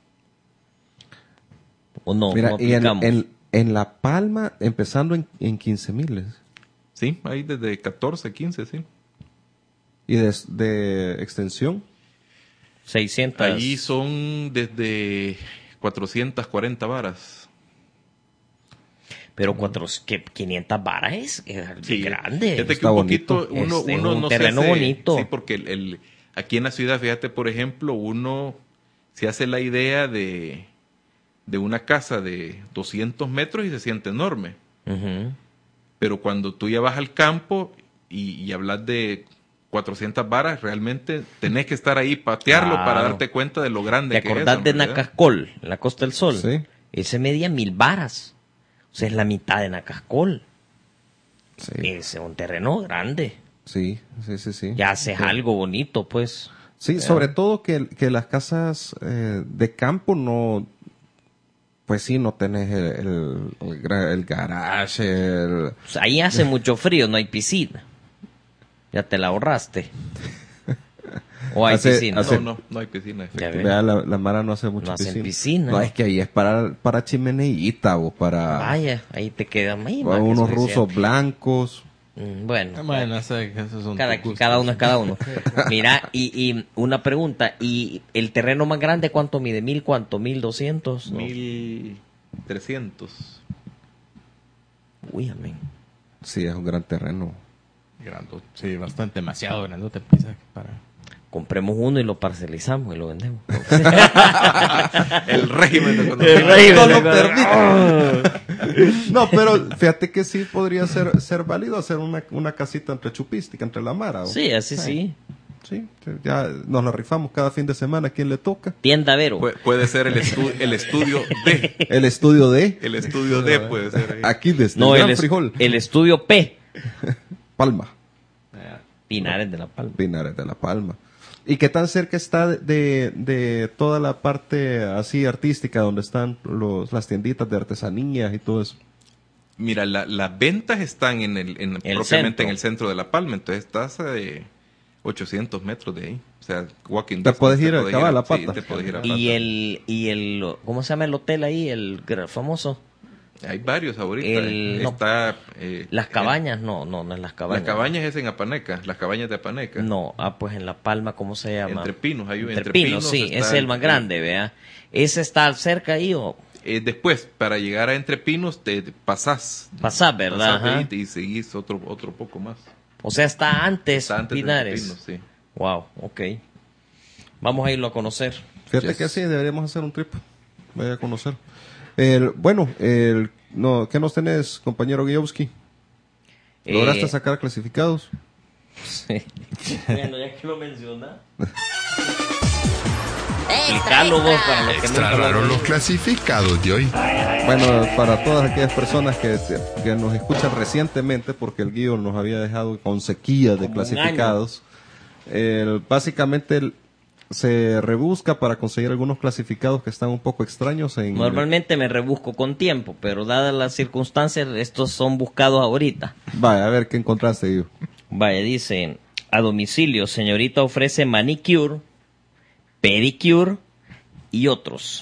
o no,
Mira,
no
y en,
aplicamos.
en, en La Palma, empezando en, en quince mil.
Sí, hay desde catorce, quince, sí.
¿Y de, de extensión?
seiscientos.
Ahí son desde cuatrocientas cuarenta varas.
Pero cuatro, que quinientas varas es, es
Sí,
grande.
Fíjate que
Está
un poquito,
bonito.
uno,
Este,
uno
un
no
terreno
se hace,
bonito.
Sí, porque el, el- aquí en la ciudad, fíjate, por ejemplo, uno se hace la idea de, de una casa de doscientos metros y se siente enorme.
Ujú.
Pero cuando tú ya vas al campo y, y hablas de cuatrocientas varas, realmente tenés que estar ahí, patearlo
Claro.
para darte cuenta de lo grande
¿Te
que es.
acordás
en
de
realidad.
Nacascol, en la Costa del Sol?
Sí.
Ese medía mil varas. O sea, es la mitad de Nacascol.
Sí,
Es un terreno grande.
sí, sí, sí. sí.
Ya haces algo bonito, pues.
Sí, sobre todo que, que las casas eh, de campo no, pues sí, no tenés el, el, el, gra- el garage, el...
O sea, ahí hace mucho frío, no hay piscina. Ya te la ahorraste. O hay
Hace-
piscina.
hace-
No, no, no hay piscina.
Ya ves.
Vea, la, la Mara no hace mucho
No hacen
piscina.
piscina.
No, es que ahí es para, para chimeneíta o para,
Vaya, ahí te queda ahí,
para
más que
unos
suficiente.
rusos blancos.
Mm, Bueno,
Bueno, sé que esos son
cada,
tus gustos.
cada uno es cada uno. Mira, y, y una pregunta, ¿y el terreno más grande cuánto mide? ¿Mil cuánto? ¿Mil doscientos? No.
Mil trescientos.
Uy, amén.
Sí, es un gran terreno.
Grandote. Sí, bastante, demasiado grandote pisa para...
Compremos uno y lo parcelizamos y lo vendemos.
El régimen de
El
conocimiento.
régimen
No
de
lo
conocimiento.
permite. No, pero fíjate que sí podría ser, ser válido hacer una, una casita entre chupística, entre la Mara. ¿o?
Sí, así sí.
Sí, ya nos la rifamos cada fin de semana. ¿A quién le toca?
Tienda Vero.
Pu- puede ser el, estu- el estudio D.
El estudio de
El estudio D puede ser ahí.
aquí desde
No,
el
el,
Gran
es-
Frijol,
el estudio P.
Palma,
Pinares de la Palma.
Pinares de la Palma. ¿Y qué tan cerca está de, de toda la parte así artística donde están los, las tienditas de artesanías y todo eso?
Mira, la- las ventas están en el, en,
El
propiamente
centro.
en el centro de La Palma, entonces estás a de ochocientos metros de ahí. O sea, walking
Te
distance,
puedes ir a
puedes
acabar la
sí,
pata.
te puedes ir a
Y
pata.
el, y el, ¿cómo se llama el hotel ahí? El gra- famoso.
Hay varios ahorita.
El- no.
Está, eh,
Las
eh,
cabañas, no, no, no es las cabañas.
Las cabañas es en Apaneca, las cabañas de Apaneca.
No, ah, pues en La Palma, ¿cómo se llama?
Entre Pinos, hay un-
Entre,
Entre
Pinos,
Pinos
sí,
está
ese es el
el-
más grande, vea. ¿Ese está cerca ahí o
Eh, después, para llegar a Entre Pinos, te, te pasás.
pasás, verdad?
Pasás de
Ajá.
ahí y seguís otro, otro poco más.
O sea, está antes,
Está antes de
Pinares.
Entre Pinos, sí.
Wow, ok. Vamos a irlo a conocer.
Fíjate
Yes.
que sí, deberíamos hacer un trip. Vaya a conocer. El, bueno, el, no, ¿qué nos tenés, compañero Guiowski? ¿Lograste
Eh,
sacar clasificados?
Sí. Bueno, ya que lo mencionas. Explicarlo vos para los que
Extra
nunca lo
raro
han
los
oído.
clasificados de hoy.
Bueno, para todas aquellas personas que, que nos escuchan recientemente, porque el guión nos había dejado con sequía de
Como un
clasificados, el- básicamente el- se rebusca para conseguir algunos clasificados que están un poco extraños en...
Normalmente me rebusco con tiempo, pero dadas las circunstancias, estos son buscados ahorita.
Vaya, a ver qué encontraste, Guido.
Vaya, dice, a domicilio, señorita ofrece manicure, pedicure y otros.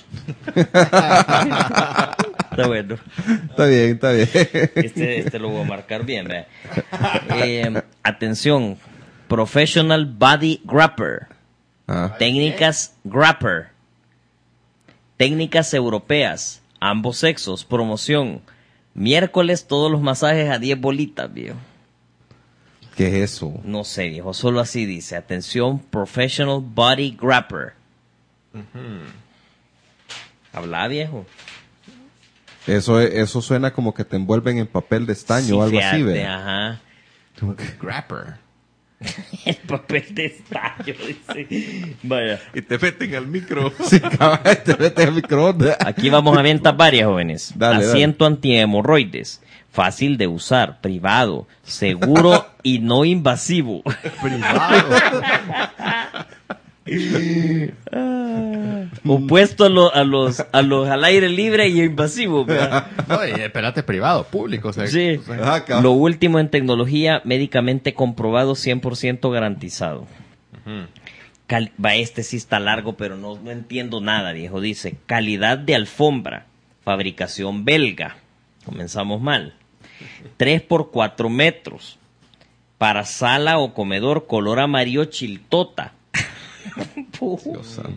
Está bueno.
Está bien, está bien.
Este, este lo voy a marcar bien. Vea. Eh, atención, professional body grapper,
Ah,
técnicas grapper, técnicas europeas, ambos sexos, promoción. Miércoles todos los masajes a diez bolitas, viejo.
¿qué es eso?
No sé, viejo, solo así dice. Atención, professional body grapper. Habla, viejo.
Eso, eso suena como que te envuelven en papel de estaño
Sí,
o algo
fíjate,
así, ¿verdad?
Ajá.
Grapper.
El papel de estallo, dice. Vaya.
Y te meten al micro.
Sí, cabrón, te metes al microondas.
Aquí vamos a ventas varias, jóvenes.
Dale,
Asiento antihemorroides. Fácil de usar, privado, seguro y no invasivo.
Privado.
Opuesto a, lo- a los a los al aire libre y invasivos, ¿verdad?
No, y espérate, privado, público. O sea,
Sí.
o sea,
Ajá, cabrón.
Lo último en tecnología médicamente comprobado, cien por ciento garantizado. Cal- va, este sí está largo, pero no, no entiendo nada, viejo. Dice, calidad de alfombra, fabricación belga. Comenzamos mal. tres por cuatro metros. Para sala o comedor, color amarillo chiltota.
Dios santo.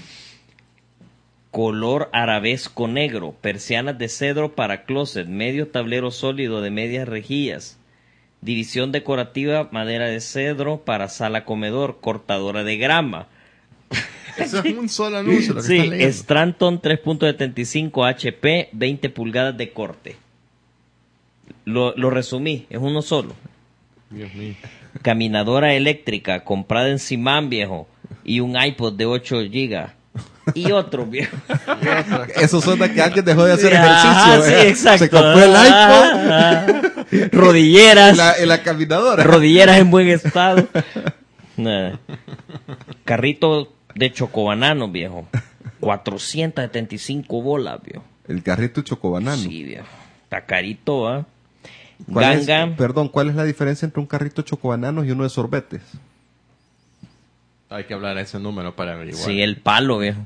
Color arabesco negro, persianas de cedro para closet, medio tablero sólido de medias rejillas, división decorativa, madera de cedro para sala comedor, cortadora de grama.
eso es un solo anuncio lo que
Sí,
estás leyendo.
Stranton tres punto setenta y cinco H P, veinte pulgadas de corte. Lo, lo resumí, es uno solo.
Dios mío.
Caminadora eléctrica comprada en Simán, viejo, y un iPod de ocho gigas. Y otro, viejo.
Eso suena que alguien dejó de hacer
Ajá,
ejercicio.
sí,
¿eh?
exacto.
Se compró el iPod
Ajá. Rodilleras.
y la, y la caminadora.
Rodilleras en buen estado. Nada. Carrito de chocobanano, viejo. cuatrocientas setenta y cinco bolas, viejo.
El carrito chocobanano.
Sí, viejo. Está carito, ¿ah?
¿Cuál es-
Ganga.
perdón, ¿cuál es la diferencia entre un carrito chocobananos y uno de sorbetes?
Hay que hablar a ese número para averiguar.
Sí, el palo, viejo.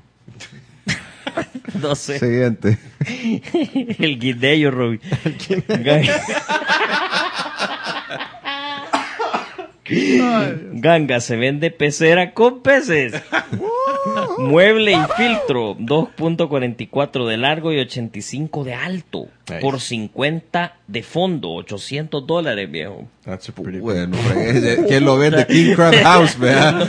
No sé.
Siguiente.
El guindeyo, Robin. Ganga. Ganga se vende pecera con peces. Mueble y filtro, dos punto cuarenta y cuatro de largo y ochenta y cinco de alto.
Nice.
Por cincuenta de fondo, ochocientos dólares, viejo.
That's a pretty
Bueno, hombre, ¿quién lo vende? King Crab House, ¿verdad?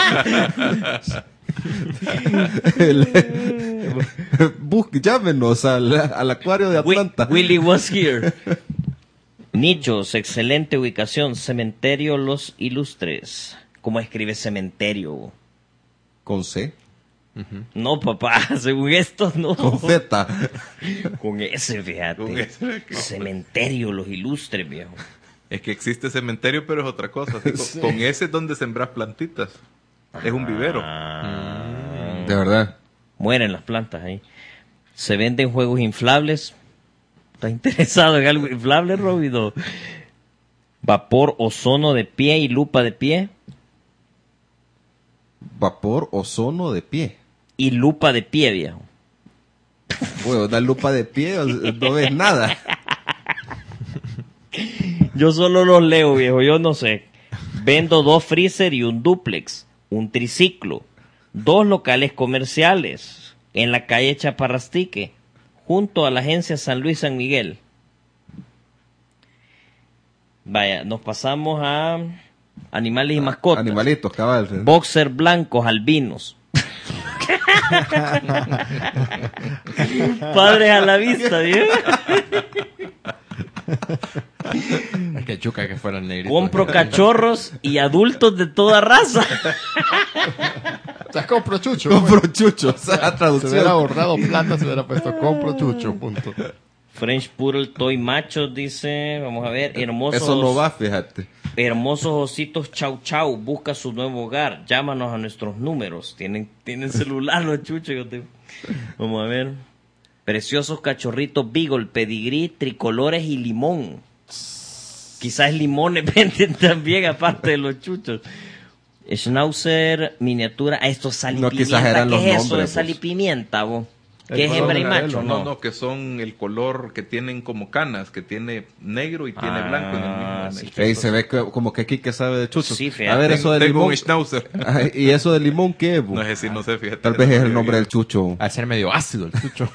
El- Bus- llámenos al, al acuario de
Wi-
Atlanta.
Willy was here. Nichos, excelente ubicación, cementerio Los Ilustres. ¿Cómo escribe cementerio?
Con C.
No, papá, según esto no.
Con Z.
Con ese, fíjate.
Con ese.
Cementerio Los Ilustres, viejo.
Es que existe cementerio, pero es otra cosa. Así, con, con ese es donde sembras plantitas. Es un vivero.
Ah,
De verdad.
mueren las plantas ahí. Se venden juegos inflables. ¿Estás interesado en algo inflable, Robin? No. Vapor, ozono de pie y lupa de pie.
Vapor ozono de pie.
Y lupa de pie, viejo.
Bueno, una lupa de pie, no ves nada.
Yo solo los leo, viejo, yo no sé. Vendo dos freezer y un duplex, un triciclo, dos locales comerciales en la calle Chaparrastique, junto a la agencia San Luis San Miguel. Vaya, nos pasamos a animales y mascotas.
Animalitos, cabal.
Boxer blancos albinos. Padres a la vista, viejo.
Es que chuca que fueran negritos.
Compro cachorros y adultos de toda raza.
O sea, compro chucho.
Compro chuchos. La
Se hubiera
traducción.
ahorrado plata, se hubiera puesto compro chucho, punto.
French Poodle Toy Machos, dice. Vamos a ver. Hermosos,
Eso no va, fíjate.
hermosos ositos Chau Chau. Busca su nuevo hogar. Llámanos a nuestros números. Tienen, tienen celular los chuchos. Yo te- Vamos a ver. Preciosos cachorritos Beagle, pedigrí, tricolores y limón. Quizás limones venden también, aparte de los chuchos. Schnauzer, miniatura. Ah, esto es sal y
No,
pimienta.
quizás eran
¿Qué
los
es eso de
nombres,
sal y
pues.
pimienta, vos?
El
¿Qué es
color
hembra y
de la
macho?
velo.
No, no, que son el color que tienen como canas, que tiene negro y tiene
Ah,
blanco en el mismo. en el
sí.
Ey, se ve que- como que aquí que sabe de chuchos.
Sí, fíjate.
A ver, eso de
Tengo
limón.
un schnauzer.
Ay, ¿y eso de limón qué? bu?
No sé si no sé, fíjate.
Tal vez es el nombre del chucho.
Al ser medio ácido el chucho.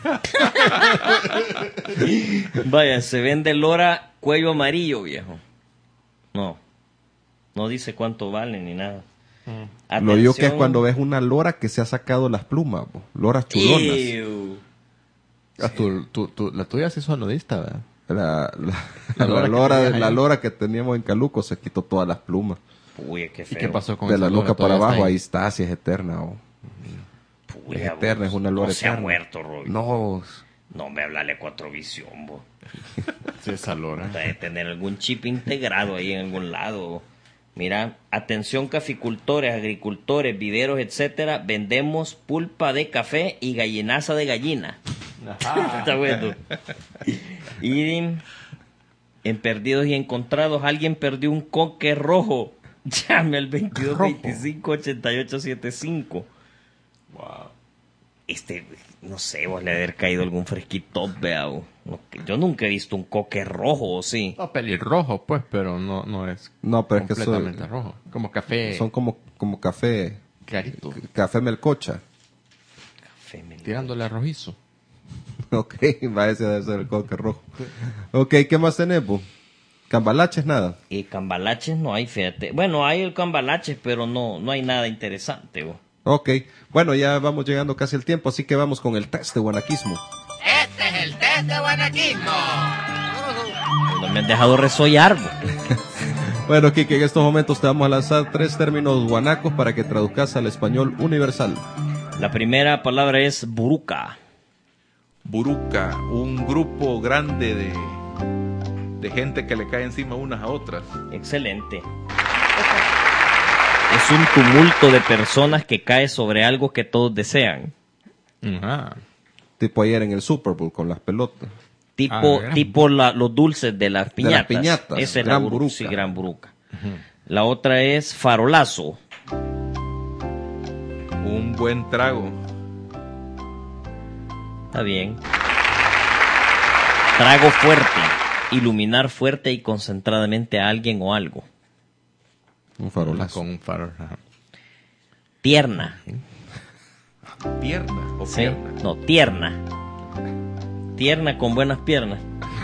Vaya, se vende lora cuello amarillo, viejo. No. No dice cuánto vale ni nada.
Lo digo que es
Atención.
cuando ves una lora que se ha sacado las plumas, bu. Loras chulonas.
Ew.
Ah, tu, tu, tu- la tuya sí es sonodista, ¿verdad?
La, la,
La
la
lora que
lora,
tenías ahí.
la lora que teníamos en Caluco se quitó todas las plumas.
Uy, qué
¿Y
feo.
qué pasó con
De
esa
la
lora?
nuca para
¿Todavía
abajo,
está
ahí está, si es eterna. oh.
Uy,
es
vos,
eterna, es una lora
No se ha
eterna.
muerto, Robin.
No,
No me hablarle cuatro visión, vos.
Sí, esa lora.
Debe tener algún chip integrado ahí en algún lado. Mira, atención caficultores, agricultores, viveros, etcétera, vendemos pulpa de café y gallinaza de gallina. Está bueno. Y en Perdidos y Encontrados, alguien perdió un coque rojo. Llame al veintidós veinticinco ochenta y ocho setenta y cinco.
Wow.
Este, no sé, vos le haber caído algún fresquito, vea. vos. No, yo nunca he visto un coque rojo, ¿o sí?
No, pelirrojo, pues, pero no, no es
No, pero es que
completamente
son,
rojo. Como café
son como, como café,
clarito,
café melcocha.
Femenino.
tirándole a rojizo.
Ok, va ese debe ser el coque rojo. Ok, ¿qué más tenemos? Cambalaches, nada.
Y cambalaches no hay, fíjate. Bueno, hay el cambalaches, pero no, no hay nada interesante, vos.
Ok, bueno, ya vamos llegando casi el tiempo, así que vamos con el test de guanaquismo.
Este es el test de guanaquismo.
No me han dejado resollar, vos.
Bueno, Kike, en estos momentos te vamos a lanzar tres términos guanacos para que traduzcas al español universal.
La primera palabra es buruca.
Buruca, un grupo grande de, de gente que le cae encima unas a otras.
Excelente. Es un tumulto de personas que cae sobre algo que todos desean.
Ajá.
Tipo ayer en el Super Bowl con las pelotas.
Tipo,
Ah, gran-
tipo la- los dulces de las
De las
piñatas.
piñatas,
Esa es
gran
la buru-
buruca.
sí, gran buruca. La otra es farolazo.
Un buen trago.
Está bien. Trago fuerte. Iluminar fuerte y concentradamente a alguien o algo.
Un farolazo.
Con un farol. Ajá.
Tierna.
Pierna o
¿Sí?
pierna.
No, tierna. Tierna con buenas piernas.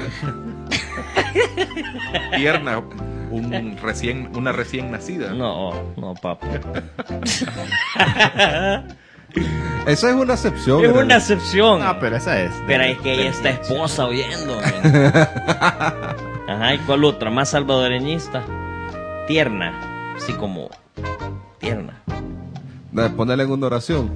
Pierna, un recién, una recién nacida.
No, no, papá.
Esa es una excepción.
Es
en
una
realidad.
excepción.
Ah, pero esa es.
Pero es que ella está esposa oyendo. men. Ajá, ¿y cuál otra? Más salvadoreñista. Tierna. Así como tierna.
De ponerle en una oración.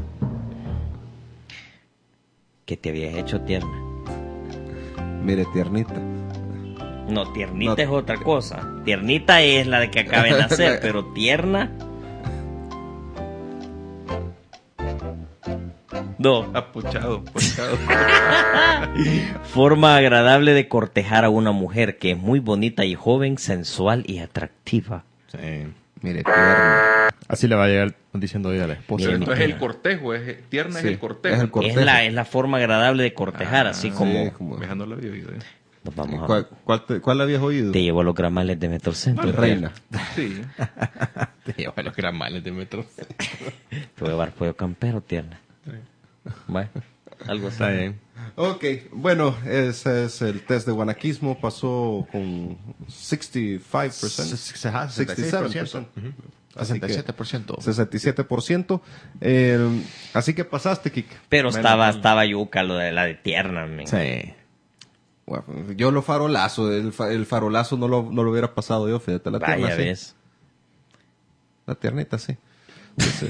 ¿Qué te habías hecho tierna?
Mire, tiernita.
No, tiernita
No.
es otra cosa. Tiernita es la de que acaba de nacer, pero tierna. No.
Apuchado, apuchado.
Forma agradable de cortejar a una mujer que es muy bonita y joven, sensual y atractiva.
Sí.
Mire, tierna.
Así le va a llegar diciendo hoy a la esposa.
Bien.
Entonces es el cortejo, es, tierna
Sí,
es el cortejo.
es el
Es
cortejo.
la, es la forma agradable de cortejar,
Ah,
así
sí,
como...
Sí, como-
Dejando la vida. ¿eh?
Nos vamos a-
¿Cuál, cuál, te- cuál habías oído?
Te llevo a los gramales de Metrocentro.
Reina.
Sí.
Te lleva los gramales de metro.
Te voy a llevar pollo campero, tierna. Bueno, algo así.
Está bien.
Ok, bueno, ese es el test de guanaquismo. Pasó con sesenta y cinco por ciento.
Ajá,
sesenta y siete por ciento. Así
sesenta y
que-
siete por ciento.
sesenta y siete por ciento. Eh, así que pasaste, Kik.
Pero
Menos
estaba,
mal.
estaba yuca lo de la de tierna, men.
Sí.
Bueno, yo lo farolazo, el, fa- el farolazo no lo, no lo hubiera pasado yo, fíjate, la tierna
Vaya
sí.
ves.
La tiernita sí. Sí.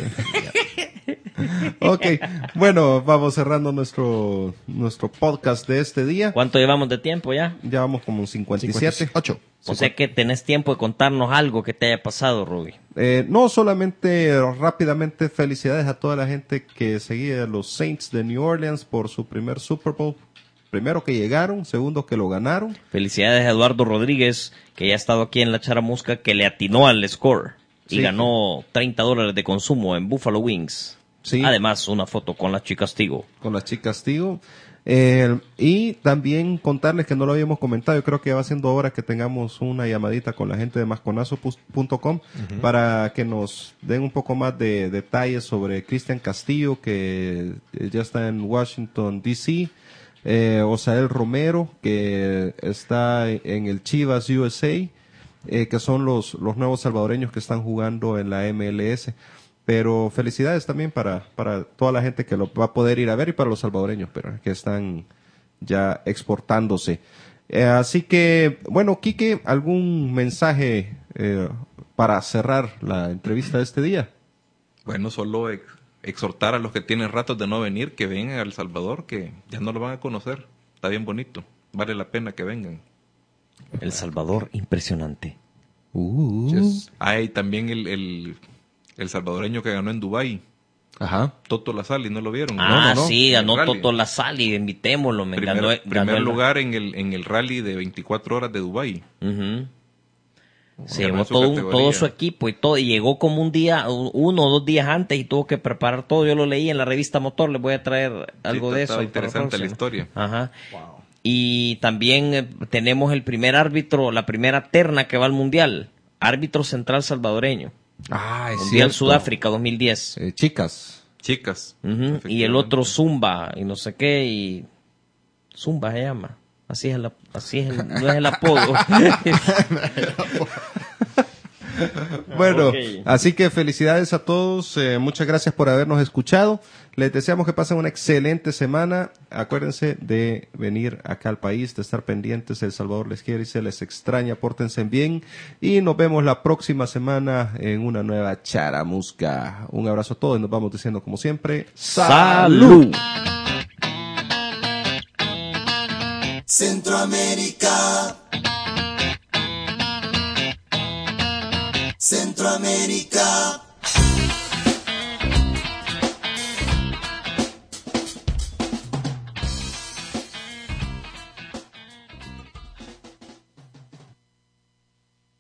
Ok, bueno, vamos cerrando nuestro, nuestro podcast de este día.
¿Cuánto llevamos de tiempo ya?
Ya vamos como un cincuenta y siete.
ocho.
O sea que tenés tiempo de contarnos algo que te haya pasado, Ruby.
Eh, no solamente eh, rápidamente felicidades a toda la gente que seguía a los Saints de New Orleans por su primer Super Bowl. Primero que llegaron, segundo que lo ganaron.
Felicidades a Eduardo Rodríguez, que ya ha estado aquí en la Charamusca, que le atinó al score y
Sí.
ganó treinta dólares de consumo en Buffalo Wings.
Sí.
Además, una foto con las chicas Tigo.
Con las chicas Tigo. Eh, y también contarles que no lo habíamos comentado, yo creo que va siendo hora que tengamos una llamadita con la gente de masconazo punto com para que nos den un poco más de detalles sobre Cristian Castillo, que eh, ya está en Washington, D C, eh, Osael Romero, que está en el Chivas U S A, eh, que son los, los nuevos salvadoreños que están jugando en la M L S. Pero felicidades también para, para toda la gente que lo va a poder ir a ver y para los salvadoreños, pero que están ya exportándose. Eh, así que, bueno, Quique, ¿algún mensaje eh, para cerrar la entrevista de este día?
Bueno, solo ex- exhortar a los que tienen ratos de no venir que vengan a El Salvador, que ya no lo van a conocer. Está bien bonito. Vale la pena que vengan.
El Salvador, impresionante.
Uh.
Yes. Ah, y también el, el, el salvadoreño que ganó en Dubái,
Ajá.
Toto Lasalli, ¿no lo vieron?
Ah,
no, no.
sí,
En el
ganó
rally.
Toto Lasalli, invitémoslo. Me
Primer,
ganó,
primer
ganó el-
lugar en el, en el rally de veinticuatro horas de Dubái.
Ujú. Se
Ganó
llevó
su
todo, un-
categoría.
todo su equipo y todo, y llegó como un día, u- uno o dos días antes y tuvo que preparar todo. Yo lo leí en la revista Motor, les voy a traer algo
Sí,
de
estaba
eso. para
interesante la
próxima.
historia.
Ajá. Y también eh, tenemos el primer árbitro, la primera terna que va al Mundial, árbitro central salvadoreño.
Ah, es
Mundial
cierto.
Sudáfrica dos mil diez.
Eh, chicas.
Chicas.
Ujú. Y el
efectivamente.
otro Zumba y no sé qué, y Zumba se llama. Así es el, ap- así es el, no es el apodo.
Bueno,
Ok.
así que felicidades a todos, eh, muchas gracias por habernos escuchado, les deseamos que pasen una excelente semana, acuérdense de venir acá al país, de estar pendientes, El Salvador les quiere y se les extraña, pórtense bien y nos vemos la próxima semana en una nueva charamusca. Un abrazo a todos y nos vamos diciendo como siempre,
¡Salud!
Centroamérica. Centroamérica.